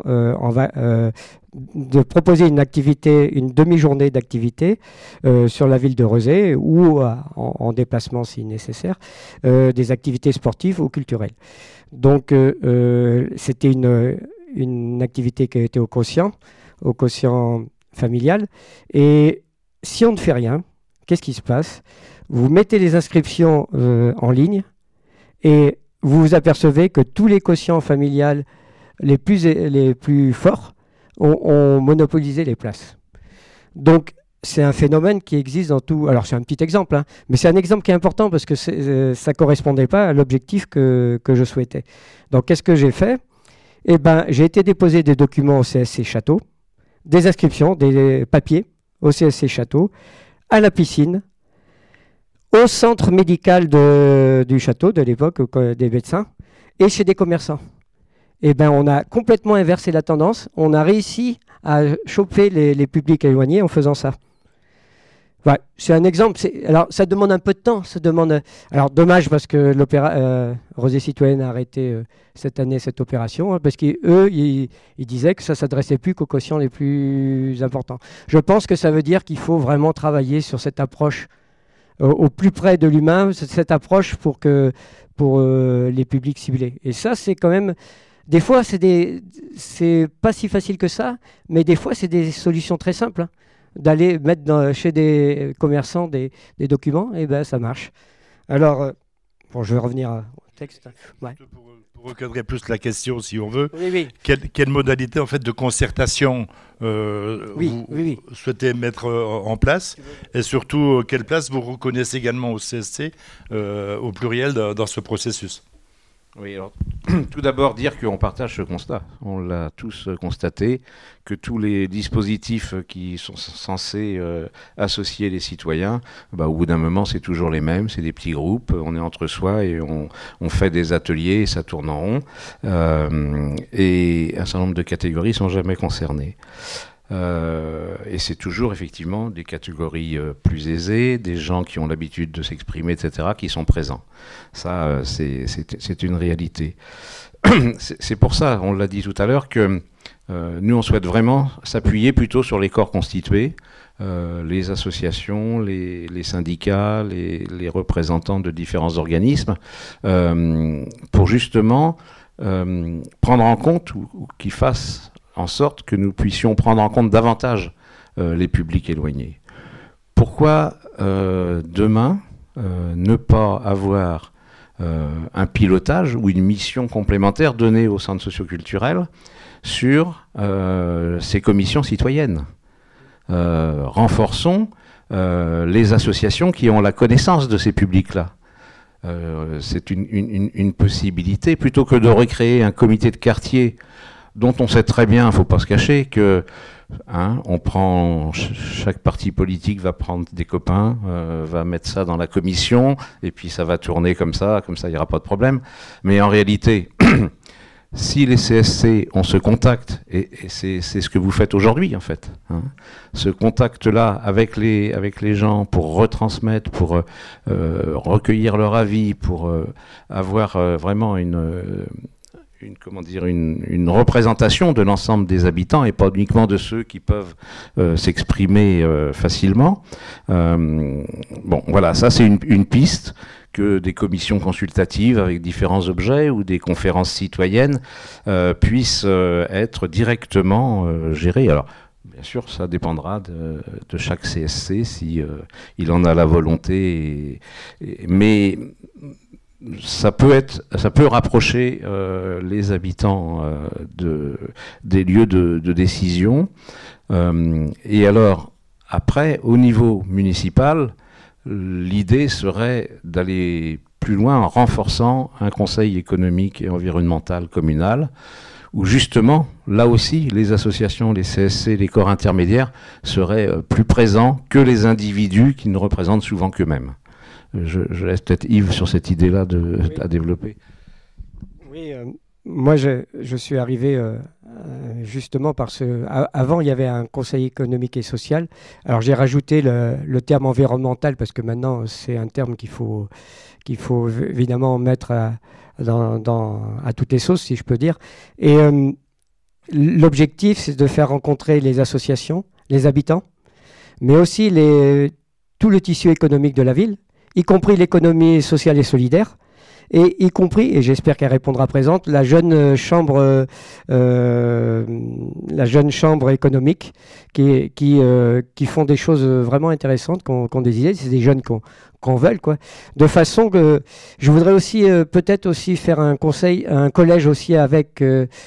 Speaker 4: de proposer une activité, une demi-journée d'activité sur la ville de Rezé ou en déplacement si nécessaire, des activités sportives ou culturelles. Donc, c'était une activité qui était au quotient familial. Et si on ne fait rien, qu'est-ce qui se passe ? Vous mettez les inscriptions en ligne et vous vous apercevez que tous les quotients familiales les plus forts ont monopolisé les places. Donc, c'est un phénomène qui existe dans tout... Alors, c'est un petit exemple, hein, mais c'est un exemple qui est important parce que ça ne correspondait pas à l'objectif que je souhaitais. Donc, qu'est-ce que j'ai fait ? Eh ben, j'ai été déposer des documents au CSC Château, des inscriptions, des papiers au CSC Château, à la piscine, au centre médical du château de l'époque, des médecins, et chez des commerçants. Eh ben, on a complètement inversé la tendance. On a réussi à choper les publics éloignés en faisant ça. Ouais, c'est un exemple. Alors, ça demande un peu de temps. Alors, dommage parce que Rosée Citoyenne a arrêté cette année cette opération, hein, parce qu'eux, ils disaient que ça ne s'adressait plus qu'aux quotients les plus importants. Je pense que ça veut dire qu'il faut vraiment travailler sur cette approche au plus près de l'humain, cette approche pour les publics ciblés. Et ça, c'est quand même... Des fois, c'est pas si facile que ça, mais des fois, c'est des solutions très simples, hein. D'aller mettre chez des commerçants des documents, et ben ça marche. Alors, bon, je vais revenir au texte. Ouais.
Speaker 3: Pour recadrer plus la question, si on veut,
Speaker 4: Oui.
Speaker 3: Quelle modalité en fait de concertation
Speaker 4: vous
Speaker 3: souhaitez mettre en place, et surtout quelle place vous reconnaissez également au CSC au pluriel dans ce processus?
Speaker 5: Oui, alors, tout d'abord dire qu'on partage ce constat. On l'a tous constaté, que tous les dispositifs qui sont censés associer les citoyens, au bout d'un moment, c'est toujours les mêmes, c'est des petits groupes, on est entre soi et on fait des ateliers et ça tourne en rond. Et un certain nombre de catégories ne sont jamais concernées. Et c'est toujours effectivement des catégories plus aisées, des gens qui ont l'habitude de s'exprimer, etc., qui sont présents. Ça, c'est une réalité. C'est pour ça, on l'a dit tout à l'heure, que nous, on souhaite vraiment s'appuyer plutôt sur les corps constitués, les associations, les syndicats, les représentants de différents organismes, pour justement prendre en compte ou qu'ils fassent en sorte que nous puissions prendre en compte davantage les publics éloignés. Pourquoi demain ne pas avoir un pilotage ou une mission complémentaire donnée au centre socioculturel sur ces commissions citoyennes? Renforçons les associations qui ont la connaissance de ces publics-là. C'est une possibilité, plutôt que de recréer un comité de quartier dont on sait très bien, il ne faut pas se cacher, que chaque parti politique va prendre des copains, va mettre ça dans la commission, et puis ça va tourner comme ça, il n'y aura pas de problème. Mais en réalité, si les CSC ont ce contact, et c'est ce que vous faites aujourd'hui en fait, ce contact-là avec les gens pour retransmettre, pour recueillir leur avis, pour avoir vraiment une représentation de l'ensemble des habitants et pas uniquement de ceux qui peuvent s'exprimer facilement. Bon, voilà, ça c'est une piste que des commissions consultatives avec différents objets ou des conférences citoyennes puissent être directement gérées. Alors, bien sûr, ça dépendra de chaque CSC si il en a la volonté, mais ça peut rapprocher les habitants des lieux de décision. Et alors, après, au niveau municipal, l'idée serait d'aller plus loin en renforçant un conseil économique et environnemental communal, où justement, là aussi, les associations, les CSC, les corps intermédiaires seraient plus présents que les individus qui ne représentent souvent qu'eux-mêmes. Je laisse peut-être Yves sur cette idée-là à développer.
Speaker 4: Oui, moi je suis arrivé justement parce qu'avant il y avait un conseil économique et social. Alors j'ai rajouté le terme environnemental parce que maintenant c'est un terme qu'il faut évidemment mettre à toutes les sauces, si je peux dire. Et l'objectif c'est de faire rencontrer les associations, les habitants, mais aussi tout le tissu économique de la ville, y compris l'économie sociale et solidaire, et y compris, et j'espère qu'elle répondra présente, la jeune chambre économique qui font des choses vraiment intéressantes, qui ont des idées, c'est des jeunes qu'on veut, quoi. De façon que je voudrais aussi peut-être aussi faire un collège aussi avec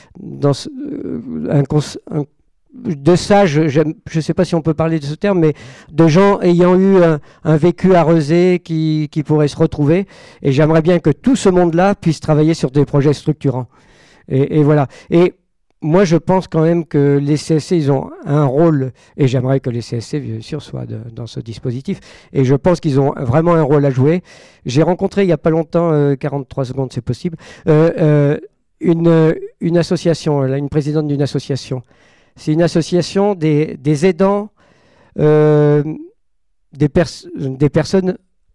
Speaker 4: de sages, je ne sais pas si on peut parler de ce terme, mais de gens ayant eu un vécu à Rezé qui pourraient se retrouver. Et j'aimerais bien que tout ce monde-là puisse travailler sur des projets structurants. Et voilà. Et moi, je pense quand même que les CSC, ils ont un rôle, et j'aimerais que les CSC, bien sûr, soient dans ce dispositif. Et je pense qu'ils ont vraiment un rôle à jouer. J'ai rencontré il n'y a pas longtemps, 43 secondes, c'est possible, une association, une présidente d'une association. C'est une association des aidants des personnes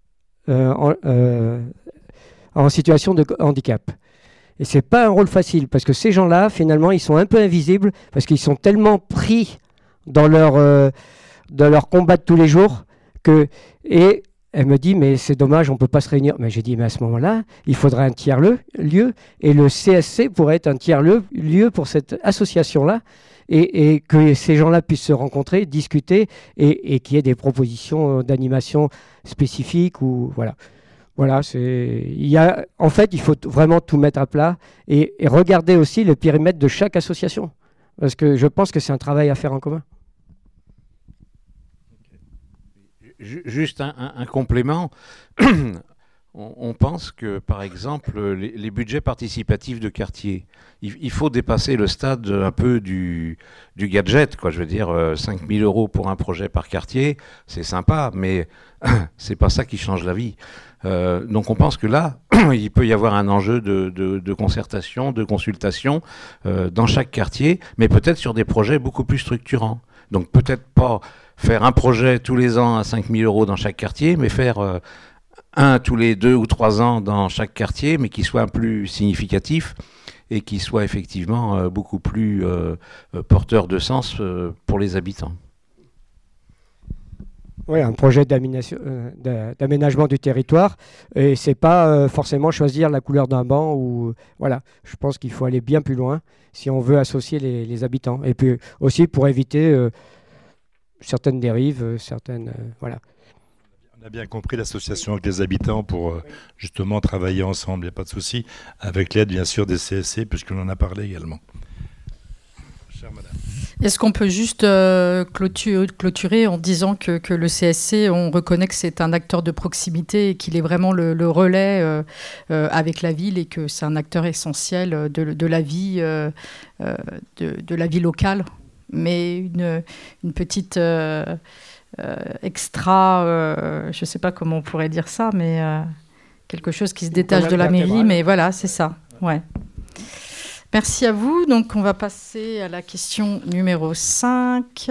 Speaker 4: en situation de handicap. Et c'est pas un rôle facile, parce que ces gens-là, finalement, ils sont un peu invisibles, parce qu'ils sont tellement pris dans leur combat de tous les jours, et elle me dit, mais c'est dommage, on ne peut pas se réunir. Mais j'ai dit, mais à ce moment-là, il faudrait un tiers-lieu, et le CSC pourrait être un tiers-lieu pour cette association-là, et que ces gens-là puissent se rencontrer, discuter, et qu'il y ait des propositions d'animation spécifiques, ou voilà. Voilà, en fait, il faut vraiment tout mettre à plat et regarder aussi le périmètre de chaque association. Parce que je pense que c'est un travail à faire en commun.
Speaker 5: Juste un complément. On pense que, par exemple, les budgets participatifs de quartier, il faut dépasser le stade un peu du gadget, quoi. Je veux dire, 5 000 € pour un projet par quartier, c'est sympa, mais c'est pas ça qui change la vie. Donc on pense que là, il peut y avoir un enjeu de concertation, de consultation dans chaque quartier, mais peut-être sur des projets beaucoup plus structurants. Donc peut-être pas faire un projet tous les ans à 5 000 € dans chaque quartier, mais faire un tous les 2 ou 3 ans dans chaque quartier, mais qui soit plus significatif et qui soit effectivement beaucoup plus porteur de sens pour les habitants.
Speaker 4: Oui, un projet d'aménagement du territoire, et c'est pas forcément choisir la couleur d'un banc, ou voilà. Je pense qu'il faut aller bien plus loin si on veut associer les habitants, et puis aussi pour éviter certaines dérives, voilà.
Speaker 3: On a bien compris l'association avec les habitants pour justement travailler ensemble, il n'y a pas de souci, avec l'aide bien sûr des CSC, puisqu'on en a parlé également. Chère madame.
Speaker 2: Est-ce qu'on peut juste clôturer en disant que le CSC, on reconnaît que c'est un acteur de proximité et qu'il est vraiment le relais avec la ville, et que c'est un acteur essentiel de la vie, de la vie locale, mais une petite extra, je ne sais pas comment on pourrait dire ça, mais quelque chose qui se détache de la mairie, mais voilà, c'est ça. Ouais. Merci à vous. Donc, on va passer à la question numéro 5.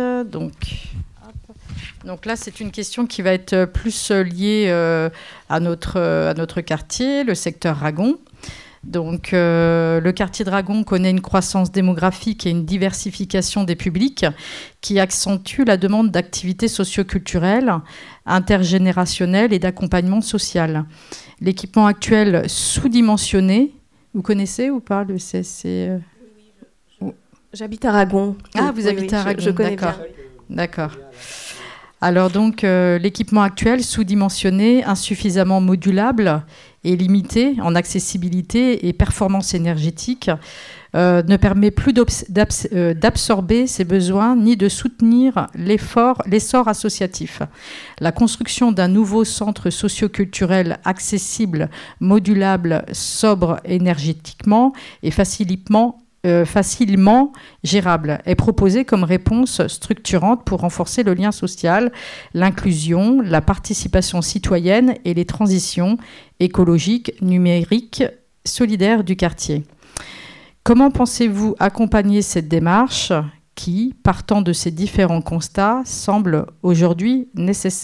Speaker 2: Donc là, c'est une question qui va être plus liée à notre quartier, le secteur Ragon. Donc, le quartier de Ragon connaît une croissance démographique et une diversification des publics qui accentue la demande d'activités socio-culturelles, intergénérationnelles et d'accompagnement social. L'équipement actuel sous-dimensionné. Vous connaissez ou pas le CSC?
Speaker 6: J'habite à Ragon.
Speaker 2: Ah, vous habitez à Ragon,
Speaker 6: je connais
Speaker 2: d'accord.
Speaker 6: Bien.
Speaker 2: D'accord. Alors donc, l'équipement actuel sous-dimensionné, insuffisamment modulable et limité en accessibilité et performance énergétique, ne permet plus d'absorber ses besoins ni de soutenir l'essor associatif. La construction d'un nouveau centre socio-culturel accessible, modulable, sobre énergétiquement et facilement gérable est proposée comme réponse structurante pour renforcer le lien social, l'inclusion, la participation citoyenne et les transitions écologiques, numériques, solidaires du quartier. Comment pensez-vous accompagner cette démarche qui, partant de ces différents constats, semble aujourd'hui nécessaire ?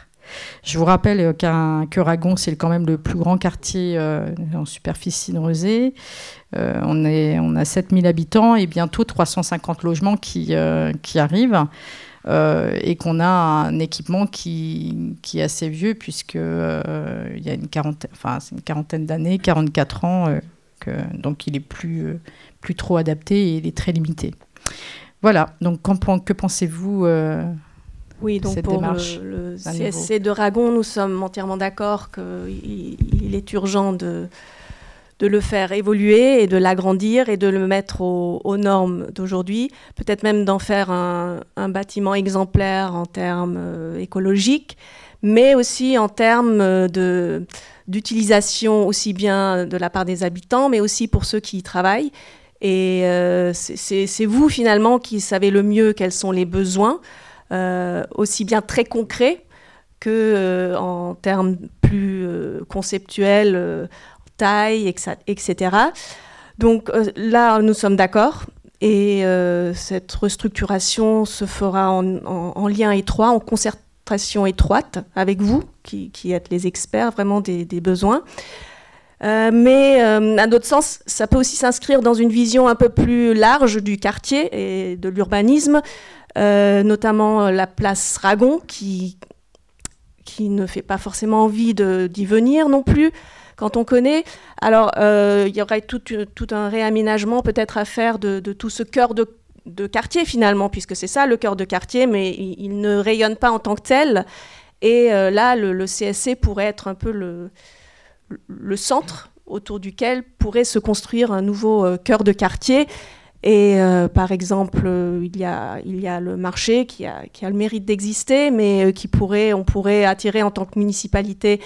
Speaker 2: Je vous rappelle que Ragon, c'est quand même le plus grand quartier en superficie de Rezé. On a 7000 habitants et bientôt 350 logements qui arrivent. Et qu'on a un équipement qui est assez vieux, puisque il y a une quarantaine d'années, 44 ans, donc il est plus trop adapté et il est très limité. Voilà, donc que pensez-vous
Speaker 6: oui, donc
Speaker 2: cette
Speaker 6: pour
Speaker 2: démarche
Speaker 6: le CSC de Ragon, nous sommes entièrement d'accord qu'il est urgent de le faire évoluer et de l'agrandir et de le mettre aux normes d'aujourd'hui, peut-être même d'en faire un bâtiment exemplaire en termes écologiques, mais aussi en termes d'utilisation aussi bien de la part des habitants, mais aussi pour ceux qui y travaillent. Et c'est vous finalement qui savez le mieux quels sont les besoins, aussi bien très concrets que en termes plus conceptuels, taille, etc. Donc là, nous sommes d'accord. Et cette restructuration se fera en lien étroit, en concertation étroite avec vous, qui êtes les experts vraiment des besoins. Mais à notre sens, ça peut aussi s'inscrire dans une vision un peu plus large du quartier et de l'urbanisme, notamment la place Ragon, qui ne fait pas forcément envie d'y venir non plus, quand on connaît. Alors, il y aurait tout un réaménagement peut-être à faire de tout ce cœur de quartier, finalement, puisque c'est ça, le cœur de quartier, mais il ne rayonne pas en tant que tel. Et là, le CSC pourrait être un peu le centre autour duquel pourrait se construire un nouveau cœur de quartier. Et par exemple, il y a le marché qui a le mérite d'exister, mais on pourrait attirer en tant que municipalité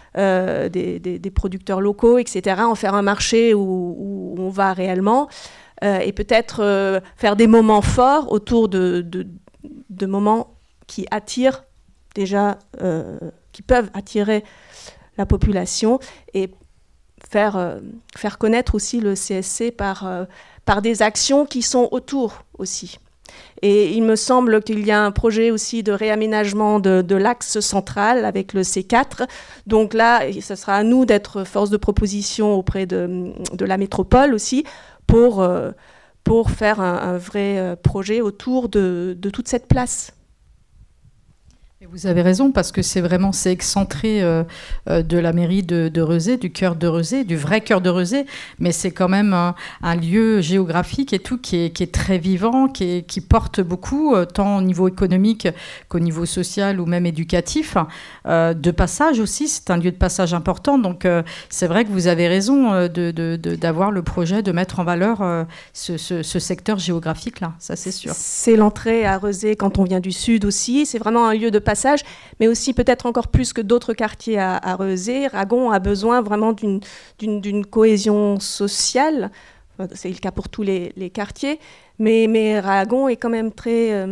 Speaker 6: des producteurs locaux, etc., en faire un marché où on va réellement, et peut-être faire des moments forts autour de moments qui attirent déjà, qui peuvent attirer la population, et faire connaître aussi le CSC par des actions qui sont autour aussi. Et il me semble qu'il y a un projet aussi de réaménagement de l'axe central avec le C4. Donc là, ce sera à nous d'être force de proposition auprès de la métropole aussi pour faire un vrai projet autour de toute cette place.
Speaker 2: Et vous avez raison, parce que c'est excentré de la mairie de Rezé, du cœur de Rezé, du vrai cœur de Rezé, mais c'est quand même un lieu géographique et tout qui est très vivant, qui porte beaucoup, tant au niveau économique qu'au niveau social ou même éducatif. De passage aussi, c'est un lieu de passage important, donc c'est vrai que vous avez raison d'avoir le projet de mettre en valeur ce secteur géographique-là, ça c'est sûr.
Speaker 6: C'est l'entrée à Rezé quand on vient du sud aussi, c'est vraiment un lieu de passage, mais aussi peut-être encore plus que d'autres quartiers à Rezé. Ragon a besoin vraiment d'une cohésion sociale. C'est le cas pour tous les quartiers, mais Ragon est quand même très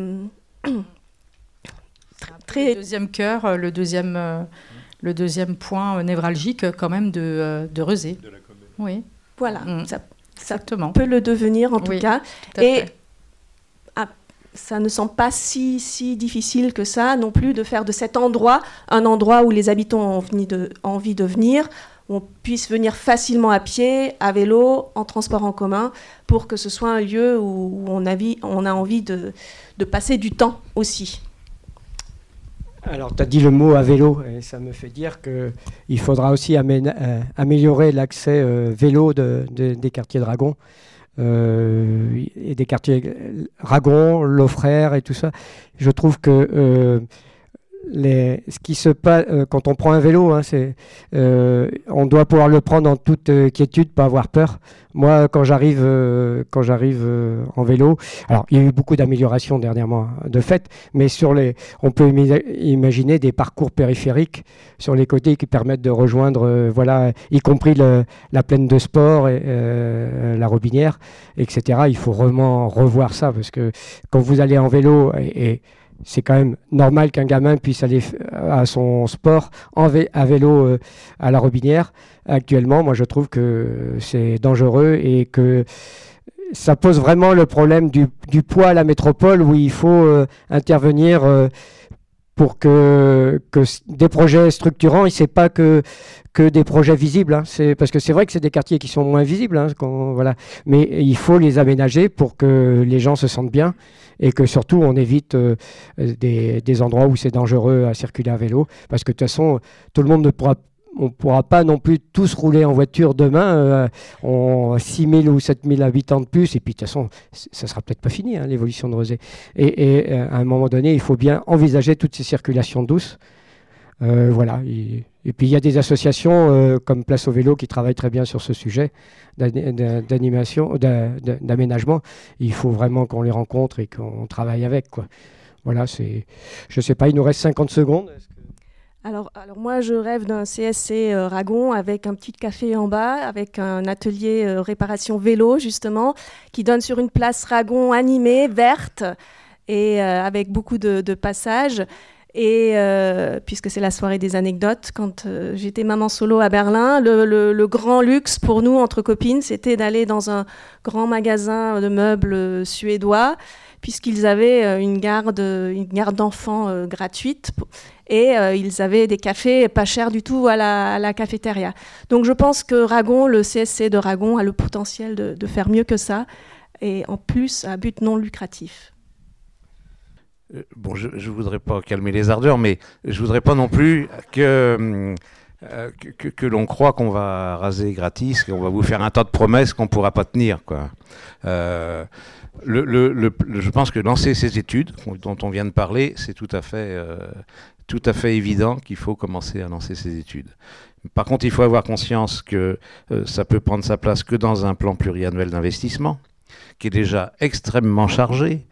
Speaker 2: le deuxième cœur, le deuxième point névralgique quand même de Rezé.
Speaker 3: De la commune.
Speaker 2: Oui.
Speaker 6: Voilà, ça
Speaker 2: peut
Speaker 6: le devenir en tout cas.
Speaker 2: Tout à fait.
Speaker 6: Ça ne semble pas si difficile que ça non plus de faire de cet endroit un endroit où les habitants ont envie de venir, où on puisse venir facilement à pied, à vélo, en transport en commun, pour que ce soit un lieu où on a envie de passer du temps aussi.
Speaker 4: Alors, tu as dit le mot à vélo, et ça me fait dire qu'il faudra aussi améliorer l'accès vélo des quartiers de Ragon. Et des quartiers Ragon, Lofrère et tout ça. Je trouve que ce qui se passe quand on prend un vélo, on doit pouvoir le prendre en toute quiétude, pas avoir peur. Moi, quand j'arrive en vélo, alors il y a eu beaucoup d'améliorations dernièrement de fait, mais on peut imaginer des parcours périphériques sur les côtés qui permettent de rejoindre, y compris la plaine de sport et la Robinière, etc. Il faut vraiment revoir ça, parce que quand vous allez en vélo et c'est quand même normal qu'un gamin puisse aller à son sport à vélo à la Robinière. Actuellement, moi, je trouve que c'est dangereux et que ça pose vraiment le problème du poids à la métropole, où il faut intervenir pour que des projets structurants, et c'est pas que des projets visibles, parce que c'est vrai que c'est des quartiers qui sont moins visibles, mais il faut les aménager pour que les gens se sentent bien, et que surtout on évite des endroits où c'est dangereux à circuler à vélo, parce que de toute façon tout le monde on ne pourra pas non plus tous rouler en voiture demain, 6 000 ou 7 000 habitants de plus, et puis de toute façon, ça ne sera peut-être pas fini, l'évolution de Rezé. Et à un moment donné, il faut bien envisager toutes ces circulations douces. Et puis il y a des associations comme Place au Vélo qui travaillent très bien sur ce sujet d'animation, d'aménagement. Il faut vraiment qu'on les rencontre et qu'on travaille avec, quoi. Voilà, je ne sais pas, il nous reste 50 secondes.
Speaker 6: Alors moi, je rêve d'un CSC Ragon avec un petit café en bas, avec un atelier réparation vélo, justement, qui donne sur une place Ragon animée, verte, et avec beaucoup de passages. Et puisque c'est la soirée des anecdotes, quand j'étais maman solo à Berlin, le grand luxe pour nous, entre copines, c'était d'aller dans un grand magasin de meubles suédois, puisqu'ils avaient une garde d'enfants gratuite et ils avaient des cafés pas chers du tout à la cafétéria. Donc je pense que Ragon, le CSC de Ragon, a le potentiel de faire mieux que ça, et en plus à but non lucratif.
Speaker 5: Bon, je ne voudrais pas calmer les ardeurs, mais je ne voudrais pas non plus que l'on croit qu'on va raser gratis, qu'on va vous faire un tas de promesses qu'on ne pourra pas tenir, quoi. Je pense que lancer ces études dont on vient de parler, c'est tout à fait évident qu'il faut commencer à lancer ces études. Par contre, il faut avoir conscience que ça peut prendre sa place que dans un plan pluriannuel d'investissement, qui est déjà extrêmement chargé.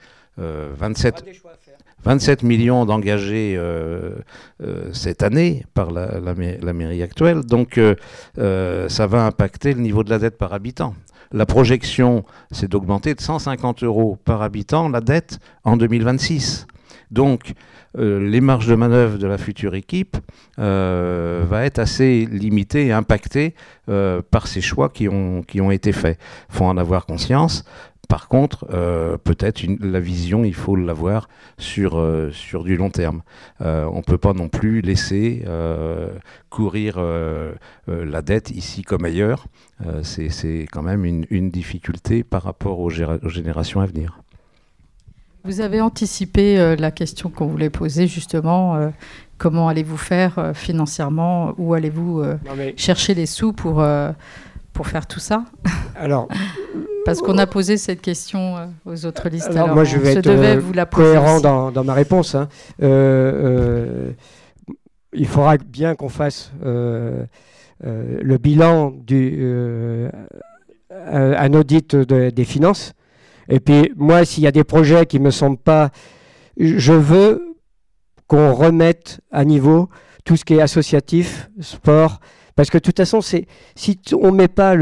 Speaker 5: 27 millions d'engagés cette année par la mairie actuelle. Donc, ça va impacter le niveau de la dette par habitant. La projection, c'est d'augmenter de 150 € par habitant la dette en 2026. Donc, les marges de manœuvre de la future équipe va être assez limitée et impactée par ces choix qui ont été faits. Il faut en avoir conscience. Par contre, peut-être la vision, il faut l'avoir sur du long terme. On ne peut pas non plus laisser courir la dette ici comme ailleurs. C'est quand même une difficulté par rapport aux générations à venir.
Speaker 2: Vous avez anticipé la question qu'on voulait poser justement. Comment allez-vous faire financièrement? Où allez-vous chercher les sous pour faire tout ça?
Speaker 4: Alors,
Speaker 2: parce qu'on a posé cette question aux autres listes.
Speaker 4: Alors moi, je vais être cohérent dans ma réponse. Hein. Il faudra bien qu'on fasse le bilan un audit des finances. Et puis, moi, s'il y a des projets qui ne me semblent pas... Je veux qu'on remette à niveau tout ce qui est associatif, sport. Parce que de toute façon, si on ne met pas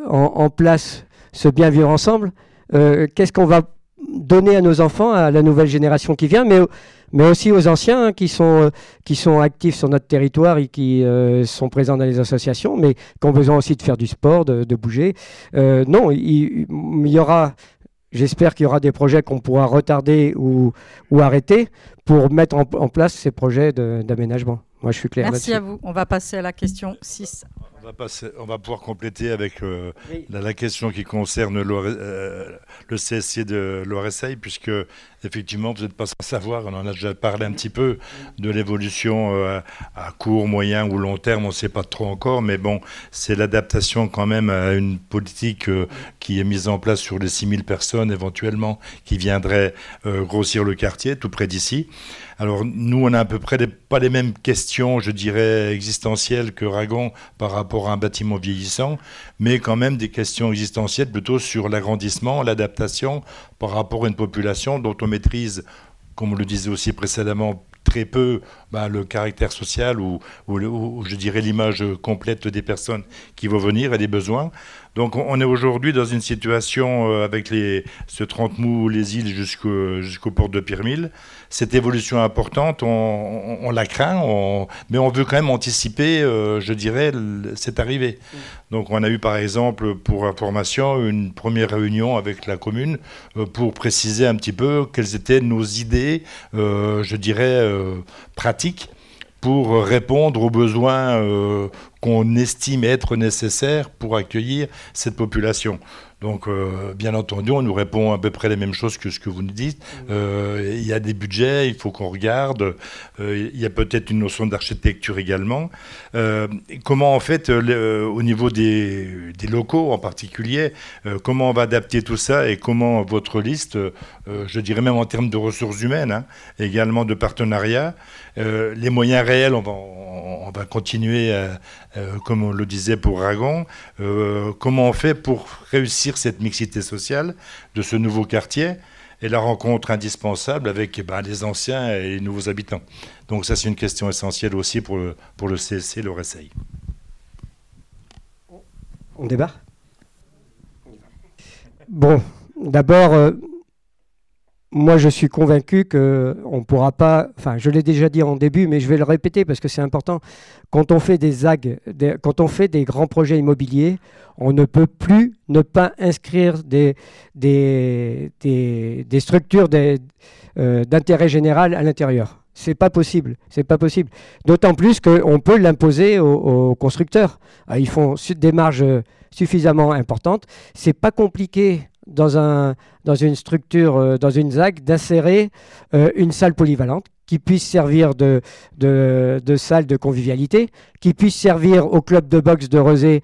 Speaker 4: en place ce bien vivre ensemble, qu'est-ce qu'on va donner à nos enfants, à la nouvelle génération qui vient, mais aussi aux anciens hein, qui sont actifs sur notre territoire et qui sont présents dans les associations, mais qui ont besoin aussi de faire du sport, de bouger. Non, il y aura... J'espère qu'il y aura des projets qu'on pourra retarder ou arrêter pour mettre en place ces projets d'aménagement. Moi, je suis clair là-dessus.
Speaker 2: Merci à vous. On va passer à la question 6.
Speaker 3: On va pouvoir compléter avec la question qui concerne le CSC de l'ORSI, puisque effectivement, vous n'êtes pas sans savoir, on en a déjà parlé un petit peu, de l'évolution à court, moyen ou long terme, on ne sait pas trop encore, mais bon, c'est l'adaptation quand même à une politique qui est mise en place sur les 6000 personnes éventuellement qui viendraient grossir le quartier tout près d'ici. Alors nous, on a à peu près pas les mêmes questions, je dirais, existentielles que Ragon par rapport à un bâtiment vieillissant, mais quand même des questions existentielles plutôt sur l'agrandissement, l'adaptation par rapport à une population dont on maîtrise, comme on le disait aussi précédemment, très peu le caractère social ou je dirais l'image complète des personnes qui vont venir et des besoins. Donc on est aujourd'hui dans une situation avec ce 30 mou, les îles jusqu'au port de Pirmil. Cette évolution importante, on la craint, mais on veut quand même anticiper, je dirais, cette arrivée. Donc on a eu par exemple, pour information, une première réunion avec la commune pour préciser un petit peu quelles étaient nos idées, je dirais, pratiques pour répondre aux besoins qu'on estime être nécessaires pour accueillir cette population. Donc, bien entendu, on nous répond à peu près les mêmes choses que ce que vous nous dites. Il y a des budgets, il faut qu'on regarde. Il y a peut-être une notion d'architecture également. Comment, en fait, au niveau des locaux en particulier, comment on va adapter tout ça et comment votre liste, je dirais même en termes de ressources humaines, hein, également de partenariat, les moyens réels, on va continuer, comme on le disait pour Ragon, comment on fait pour réussir cette mixité sociale de ce nouveau quartier et la rencontre indispensable avec les anciens et les nouveaux habitants. Donc ça, c'est une question essentielle aussi pour le CSC, le RSI.
Speaker 4: On débat ? Bon, d'abord, moi, je suis convaincu qu'on ne pourra pas, enfin, je l'ai déjà dit en début, mais je vais le répéter parce que c'est important. Quand on fait des ZAG, quand on fait des grands projets immobiliers, on ne peut plus ne pas inscrire des structures d'intérêt général à l'intérieur. C'est pas possible. C'est pas possible. D'autant plus qu'on peut l'imposer aux constructeurs. Ils font des marges suffisamment importantes. C'est pas compliqué dans une structure, dans une ZAC, d'insérer une salle polyvalente qui puisse servir de salle de convivialité, qui puisse servir au club de boxe de Rezé.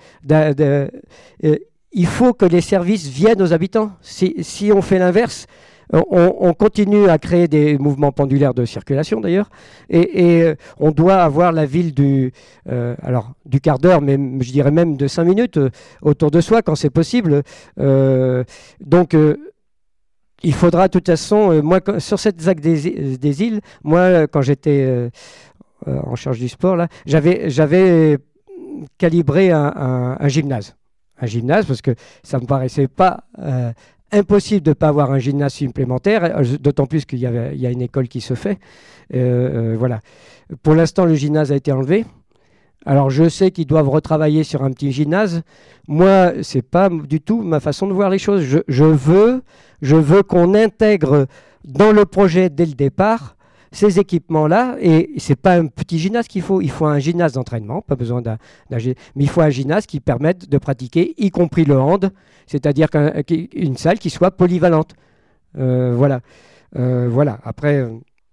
Speaker 4: Il faut que les services viennent aux habitants. Si on fait l'inverse, on continue à créer des mouvements pendulaires de circulation d'ailleurs, et on doit avoir la ville du quart d'heure, mais je dirais même de 5 minutes autour de soi quand c'est possible. Donc il faudra de toute façon, moi sur cette ZAC des îles, moi quand j'étais en charge du sport, là, j'avais calibré un gymnase. Un gymnase parce que ça me paraissait pas impossible de ne pas avoir un gymnase supplémentaire, d'autant plus qu'il y a une école qui se fait. Voilà. Pour l'instant, le gymnase a été enlevé. Alors, je sais qu'ils doivent retravailler sur un petit gymnase. Moi, ce n'est pas du tout ma façon de voir les choses. Je veux qu'on intègre dans le projet dès le départ ces équipements-là, et ce n'est pas un petit gymnase qu'il faut. Il faut un gymnase d'entraînement, pas besoin mais il faut un gymnase qui permette de pratiquer, y compris le hand, c'est-à-dire une salle qui soit polyvalente. Voilà. Après,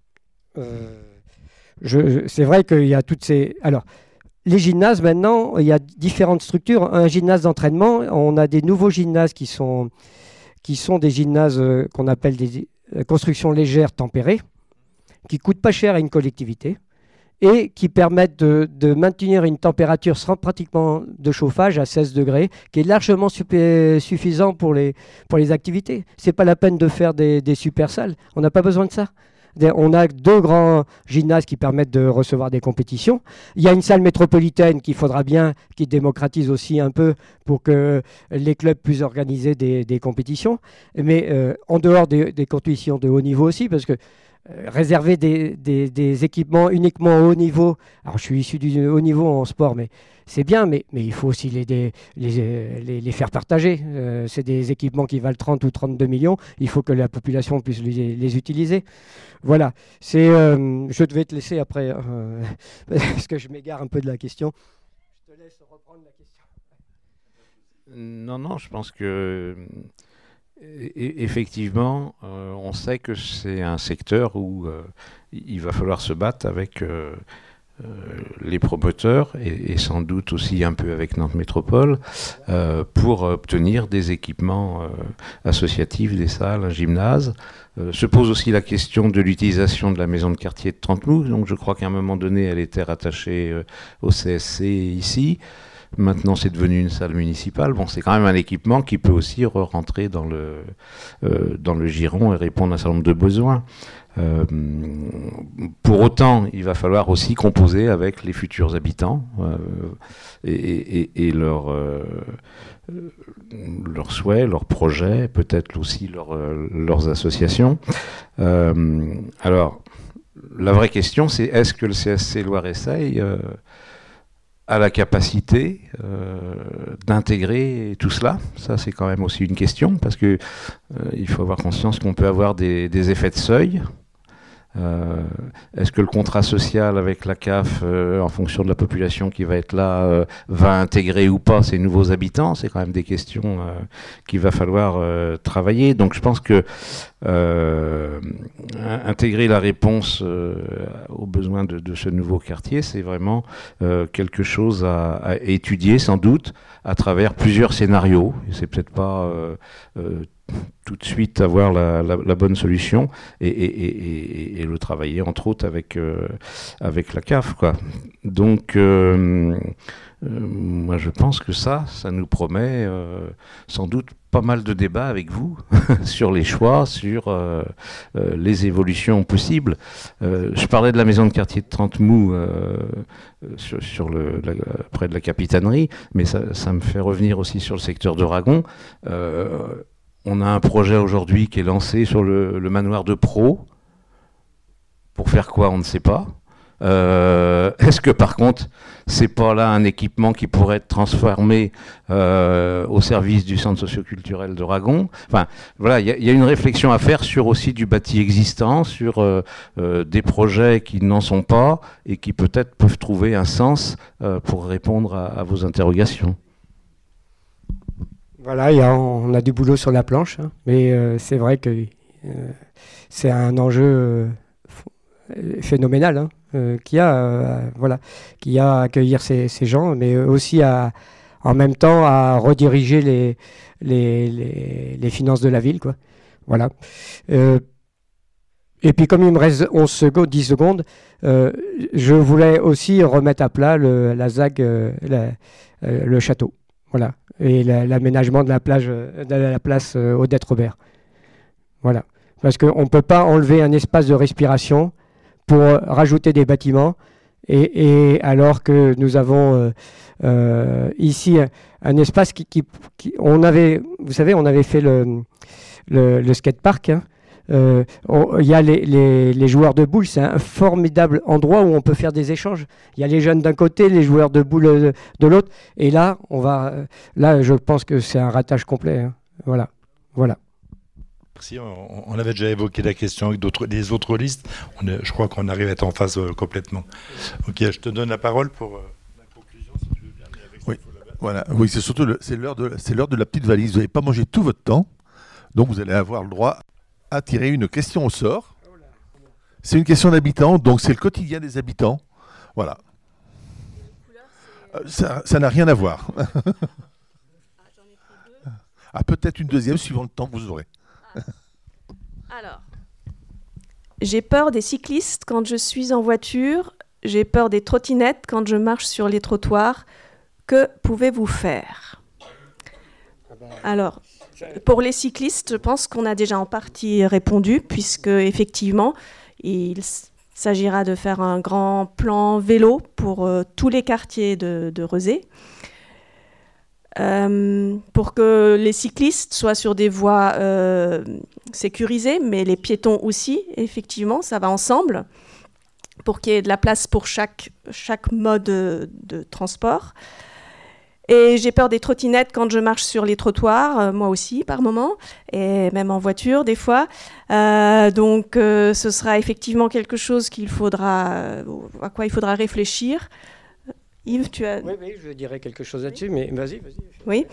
Speaker 4: c'est vrai qu'il y a toutes ces... Alors, les gymnases, maintenant, il y a différentes structures. Un gymnase d'entraînement, on a des nouveaux gymnases qui sont des gymnases qu'on appelle des constructions légères tempérées, qui ne coûtent pas cher à une collectivité et qui permettent de maintenir une température sans pratiquement de chauffage à 16 degrés, qui est largement suffisant pour les activités. Ce n'est pas la peine de faire des super salles, on n'a pas besoin de ça. On a 2 grands gymnases qui permettent de recevoir des compétitions. Il y a une salle métropolitaine qu'il faudra bien, qui démocratise aussi un peu pour que les clubs puissent organiser des compétitions. Mais en dehors des compétitions de haut niveau aussi, parce que réserver des équipements uniquement au haut niveau. Alors, je suis issu du haut niveau en sport, mais c'est bien, mais il faut aussi les faire partager. C'est des équipements qui valent 30 ou 32 millions. Il faut que la population puisse les utiliser. Voilà. Je devais te laisser après, parce que je m'égare un peu de la question. Je te laisse reprendre la question.
Speaker 5: Non, je pense que... Effectivement, on sait que c'est un secteur où il va falloir se battre avec les promoteurs et sans doute aussi un peu avec Nantes Métropole pour obtenir des équipements associatifs, des salles, un gymnase. Se pose aussi la question de l'utilisation de la maison de quartier de Trentemoux. Donc je crois qu'à un moment donné, elle était rattachée au CSC ici. Maintenant, c'est devenu une salle municipale. Bon, c'est quand même un équipement qui peut aussi rentrer dans le giron et répondre à un certain nombre de besoins. Pour autant, il va falloir aussi composer avec les futurs habitants et leurs souhaits, leurs projets, peut-être aussi leurs associations. Alors, la vraie question, c'est est-ce que le CSC Loire-Essay a la capacité d'intégrer tout cela? Ça, c'est quand même aussi une question, parce que il faut avoir conscience qu'on peut avoir des effets de seuil. Est-ce que le contrat social avec la CAF, en fonction de la population qui va être là, va intégrer ou pas ces nouveaux habitants? C'est quand même des questions qu'il va falloir travailler. Donc je pense que intégrer la réponse aux besoins de ce nouveau quartier, c'est vraiment quelque chose à étudier sans doute à travers plusieurs scénarios. C'est peut-être pas tout de suite avoir la bonne solution et le travailler entre autres avec la CAF, quoi. Donc moi je pense que ça nous promet sans doute pas mal de débats avec vous sur les choix, sur les évolutions possibles. Je parlais de la maison de quartier de Trentemoux près de la Capitainerie, mais ça me fait revenir aussi sur le secteur de Ragon. On a un projet aujourd'hui qui est lancé sur le manoir de Pro. Pour faire quoi, on ne sait pas. Est-ce que par contre, c'est pas là un équipement qui pourrait être transformé au service du centre socioculturel de Ragon? Enfin, voilà, il y a une réflexion à faire sur aussi du bâti existant, sur des projets qui n'en sont pas et qui peut-être peuvent trouver un sens pour répondre à vos interrogations.
Speaker 4: Voilà, on a du boulot sur la planche, hein, mais c'est vrai que c'est un enjeu phénoménal, hein, qu'il y a à accueillir ces gens, mais aussi en même temps à rediriger les finances de la ville, quoi. Voilà. Et puis comme il me reste 10 secondes, je voulais aussi remettre à plat la ZAG, le château. Voilà. Et l'aménagement de la place Odette Robert. Voilà. Parce qu'on ne peut pas enlever un espace de respiration pour rajouter des bâtiments, et alors que nous avons ici un espace on avait fait le skatepark, hein. Il y a les joueurs de boules, c'est un formidable endroit où on peut faire des échanges. Il y a les jeunes d'un côté, les joueurs de boules de l'autre, et là, je pense que c'est un ratage complet, hein. Voilà.
Speaker 3: Merci. On avait déjà évoqué la question avec les autres listes. Je crois qu'on arrive à être en phase complètement. Ok, je te donne la parole pour la conclusion, si tu veux bien.
Speaker 1: Oui, voilà. Oui, c'est surtout c'est l'heure de la petite valise. Vous n'avez pas mangé tout votre temps, donc vous allez avoir le droit à tirer une question au sort. C'est une question d'habitants, donc c'est le quotidien des habitants. Voilà. Ça n'a rien à voir. Ah, peut-être une deuxième suivant le temps que vous aurez.
Speaker 6: Alors, j'ai peur des cyclistes quand je suis en voiture, j'ai peur des trottinettes quand je marche sur les trottoirs. Que pouvez-vous faire? Alors, pour les cyclistes, je pense qu'on a déjà en partie répondu, puisque effectivement, il s'agira de faire un grand plan vélo pour tous les quartiers de Rezé, pour que les cyclistes soient sur des voies sécurisées, mais les piétons aussi, effectivement, ça va ensemble, pour qu'il y ait de la place pour chaque mode de transport. Et j'ai peur des trottinettes quand je marche sur les trottoirs, moi aussi par moment, et même en voiture des fois. Donc ce sera effectivement quelque chose à quoi il faudra réfléchir. Yves, tu as...
Speaker 4: Oui, je dirais quelque chose là-dessus, mais vas-y.
Speaker 6: Oui,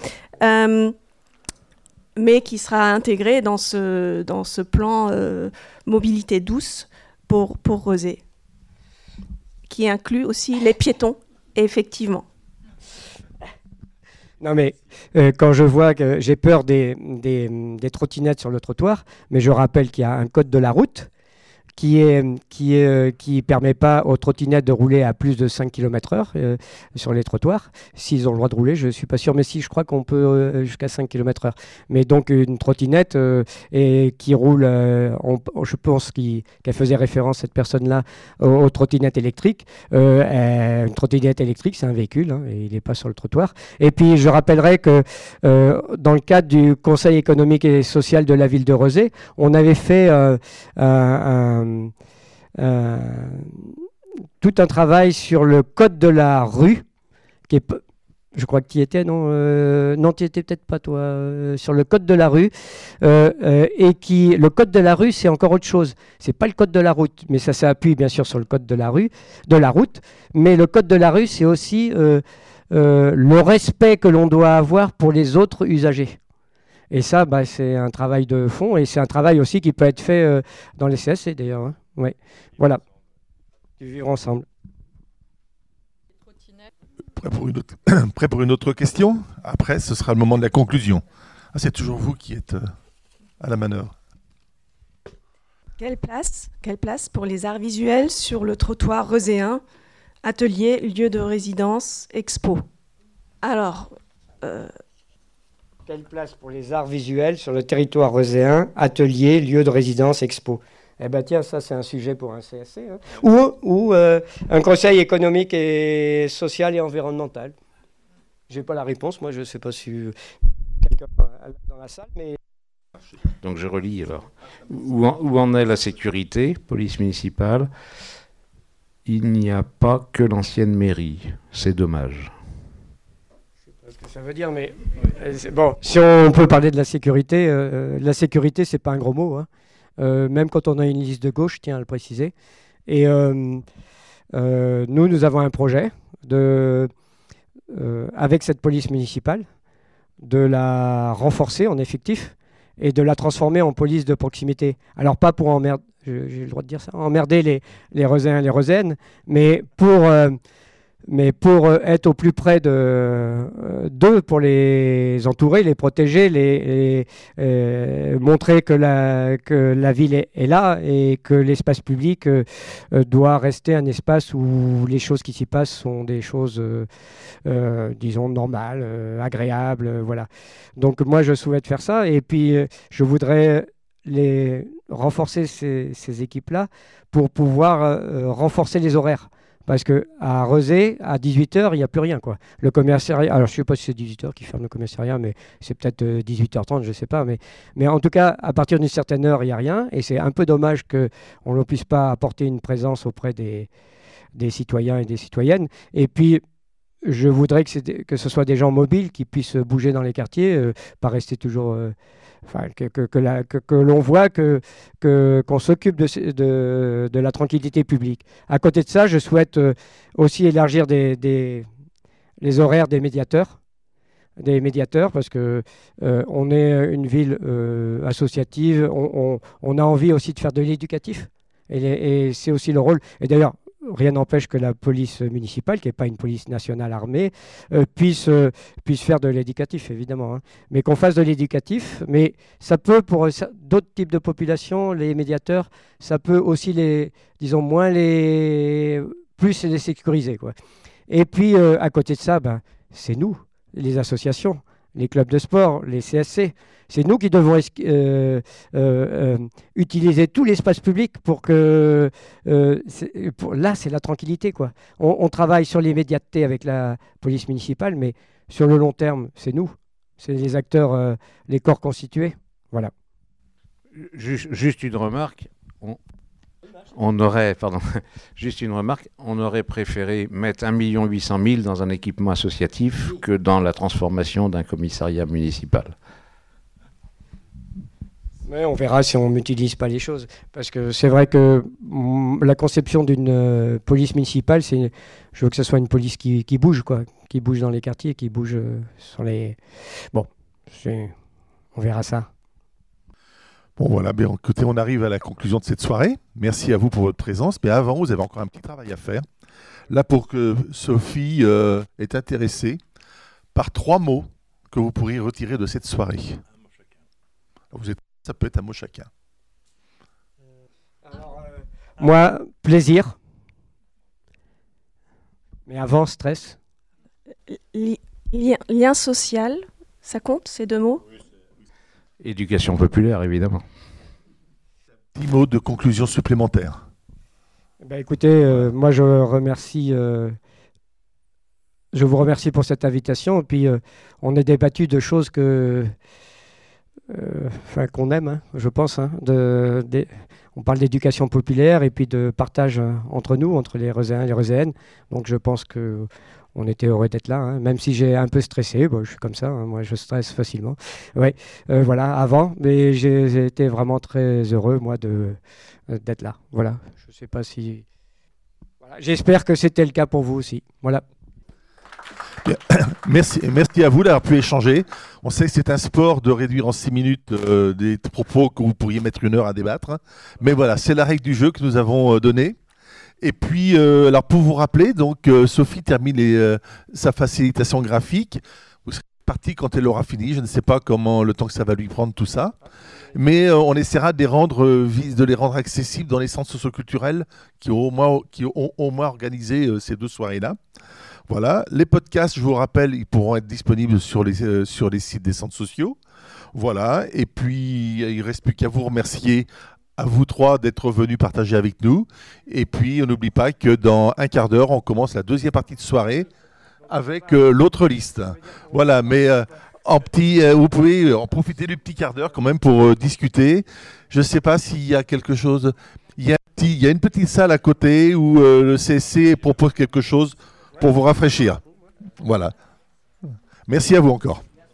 Speaker 6: mais qui sera intégré dans ce plan mobilité douce pour Rezé, qui inclut aussi les piétons, effectivement.
Speaker 4: Non mais quand je vois que j'ai peur des trottinettes sur le trottoir, mais je rappelle qu'il y a un code de la route qui permet pas aux trottinettes de rouler à plus de 5 km/h sur les trottoirs. S'ils ont le droit de rouler, je ne suis pas sûr, mais si, je crois qu'on peut jusqu'à 5 km/h. Mais donc une trottinette qui roule, je pense qu'elle faisait référence, cette personne-là, aux trottinettes électriques. Une trottinette électrique, c'est un véhicule, hein, et il n'est pas sur le trottoir. Et puis je rappellerai que dans le cadre du Conseil économique et social de la ville de Rezé, on avait fait tout un travail sur le code de la rue, je crois que tu y étais, non non, tu n'y étais peut-être pas, toi, sur le code de la rue, le code de la rue, c'est encore autre chose. C'est pas le code de la route, mais ça s'appuie bien sûr sur le code de la route, mais le code de la rue, c'est aussi le respect que l'on doit avoir pour les autres usagers. Et ça, c'est un travail de fond, et c'est un travail aussi qui peut être fait dans les CSC d'ailleurs, hein. Ouais. Voilà. Du vivre ensemble.
Speaker 1: Prêt pour une autre question? Après, ce sera le moment de la conclusion. Ah, c'est toujours vous qui êtes à la manœuvre.
Speaker 6: Quelle place pour les arts visuels sur le trottoir rezéen, atelier, lieu de résidence, expo? Alors...
Speaker 4: Quelle place pour les arts visuels sur le territoire rezéen, atelier, lieu de résidence, expo? Eh bien tiens, ça c'est un sujet pour un CSC, hein. Ou un conseil économique et social et environnemental. Je n'ai pas la réponse, moi je ne sais pas si quelqu'un dans la salle, mais
Speaker 5: Donc je relis alors. Où en est la sécurité, police municipale? Il n'y a pas que l'ancienne mairie. C'est dommage.
Speaker 4: Ce que ça veut dire, mais bon, si on peut parler de la sécurité, c'est pas un gros mot, hein. Même quand on a une liste de gauche, je tiens à le préciser. Et nous avons un projet avec cette police municipale, de la renforcer en effectif et de la transformer en police de proximité. Alors pas pour emmerder, j'ai le droit de dire ça, emmerder les Reuséens et les Reuséennes, mais pour être au plus près d'eux, pour les entourer, les protéger, montrer que la ville est là et que l'espace public doit rester un espace où les choses qui s'y passent sont des choses, disons, normales, agréables, voilà. Donc moi, je souhaite faire ça et puis je voudrais renforcer ces équipes-là pour pouvoir renforcer les horaires. Parce qu'à Rezé, à 18h, il n'y a plus rien, quoi. Le commissariat, alors je ne sais pas si c'est 18h qui ferme le commissariat, mais c'est peut-être 18h30, je ne sais pas. Mais en tout cas, à partir d'une certaine heure, il n'y a rien. Et c'est un peu dommage qu'on ne puisse pas apporter une présence auprès des citoyens et des citoyennes. Et puis, je voudrais que ce soit des gens mobiles qui puissent bouger dans les quartiers, pas rester toujours... que l'on voit qu'on s'occupe de la tranquillité publique. À côté de ça, je souhaite aussi élargir les horaires des médiateurs, parce que on est une ville associative, on a envie aussi de faire de l'éducatif, et c'est aussi le rôle. Et d'ailleurs, rien n'empêche que la police municipale, qui n'est pas une police nationale armée, puisse faire de l'éducatif, évidemment. Hein. Mais qu'on fasse de l'éducatif, mais ça peut, pour d'autres types de populations, les médiateurs, ça peut aussi plus les sécuriser, quoi. Et puis, à côté de ça, c'est nous, les associations, les clubs de sport, les CSC. C'est nous qui devons utiliser tout l'espace public pour que... là, c'est la tranquillité, quoi. On travaille sur l'immédiateté avec la police municipale, mais sur le long terme, c'est nous. C'est les acteurs, les corps constitués. Voilà.
Speaker 5: Juste une remarque. Juste une remarque. On aurait préféré mettre 1 800 000 dans un équipement associatif que dans la transformation d'un commissariat municipal.
Speaker 4: Mais on verra si on n'utilise pas les choses. Parce que c'est vrai que la conception d'une police municipale, je veux que ce soit une police qui bouge, quoi. Qui bouge dans les quartiers, qui bouge sur les... Bon, on verra ça.
Speaker 1: Bon voilà, bien, écoutez, on arrive à la conclusion de cette soirée. Merci à vous pour votre présence. Mais avant, vous avez encore un petit travail à faire. Là, pour que Sophie est intéressée par 3 mots que vous pourriez retirer de cette soirée. Ça peut être un mot chacun.
Speaker 4: Alors, moi, plaisir. Mais avant, stress.
Speaker 6: Lien social, ça compte, ces 2 mots?
Speaker 5: Éducation populaire, évidemment.
Speaker 1: 10 mots de conclusion supplémentaires.
Speaker 4: Écoutez, moi je vous remercie pour cette invitation. Et puis, on a débattu de choses qu'on aime, hein, je pense. Hein, on parle d'éducation populaire et puis de partage entre nous, entre les Reuséens et les Reuséennes. Donc je pense qu'on était heureux d'être là, hein, même si j'ai un peu stressé. Bon, je suis comme ça, hein, moi je stresse facilement. Ouais, voilà, avant, mais j'ai été vraiment très heureux, moi, d'être là. Voilà, je ne sais pas si... Voilà. J'espère que c'était le cas pour vous aussi. Voilà.
Speaker 1: Bien. Merci à vous d'avoir pu échanger. On sait que c'est un sport de réduire en 6 minutes des propos que vous pourriez mettre 1 heure à débattre. Mais voilà, c'est la règle du jeu que nous avons donnée. Et puis, alors pour vous rappeler, donc Sophie termine sa facilitation graphique. Vous serez parti quand elle aura fini. Je ne sais pas le temps que ça va lui prendre tout ça. Mais on essaiera de les rendre accessibles dans les centres socioculturels qui ont au moins organisé ces 2 soirées-là. Voilà, les podcasts, je vous rappelle, ils pourront être disponibles sur les sites des centres sociaux. Voilà, et puis il ne reste plus qu'à vous remercier, à vous 3, d'être venus partager avec nous. Et puis on n'oublie pas que dans un quart d'heure, on commence la 2e partie de soirée avec l'autre liste. Voilà, mais vous pouvez en profiter du petit quart d'heure quand même pour discuter. Je ne sais pas s'il y a quelque chose. Il y a une petite salle à côté où le CSC propose quelque chose pour vous rafraîchir. Voilà. Merci à vous encore.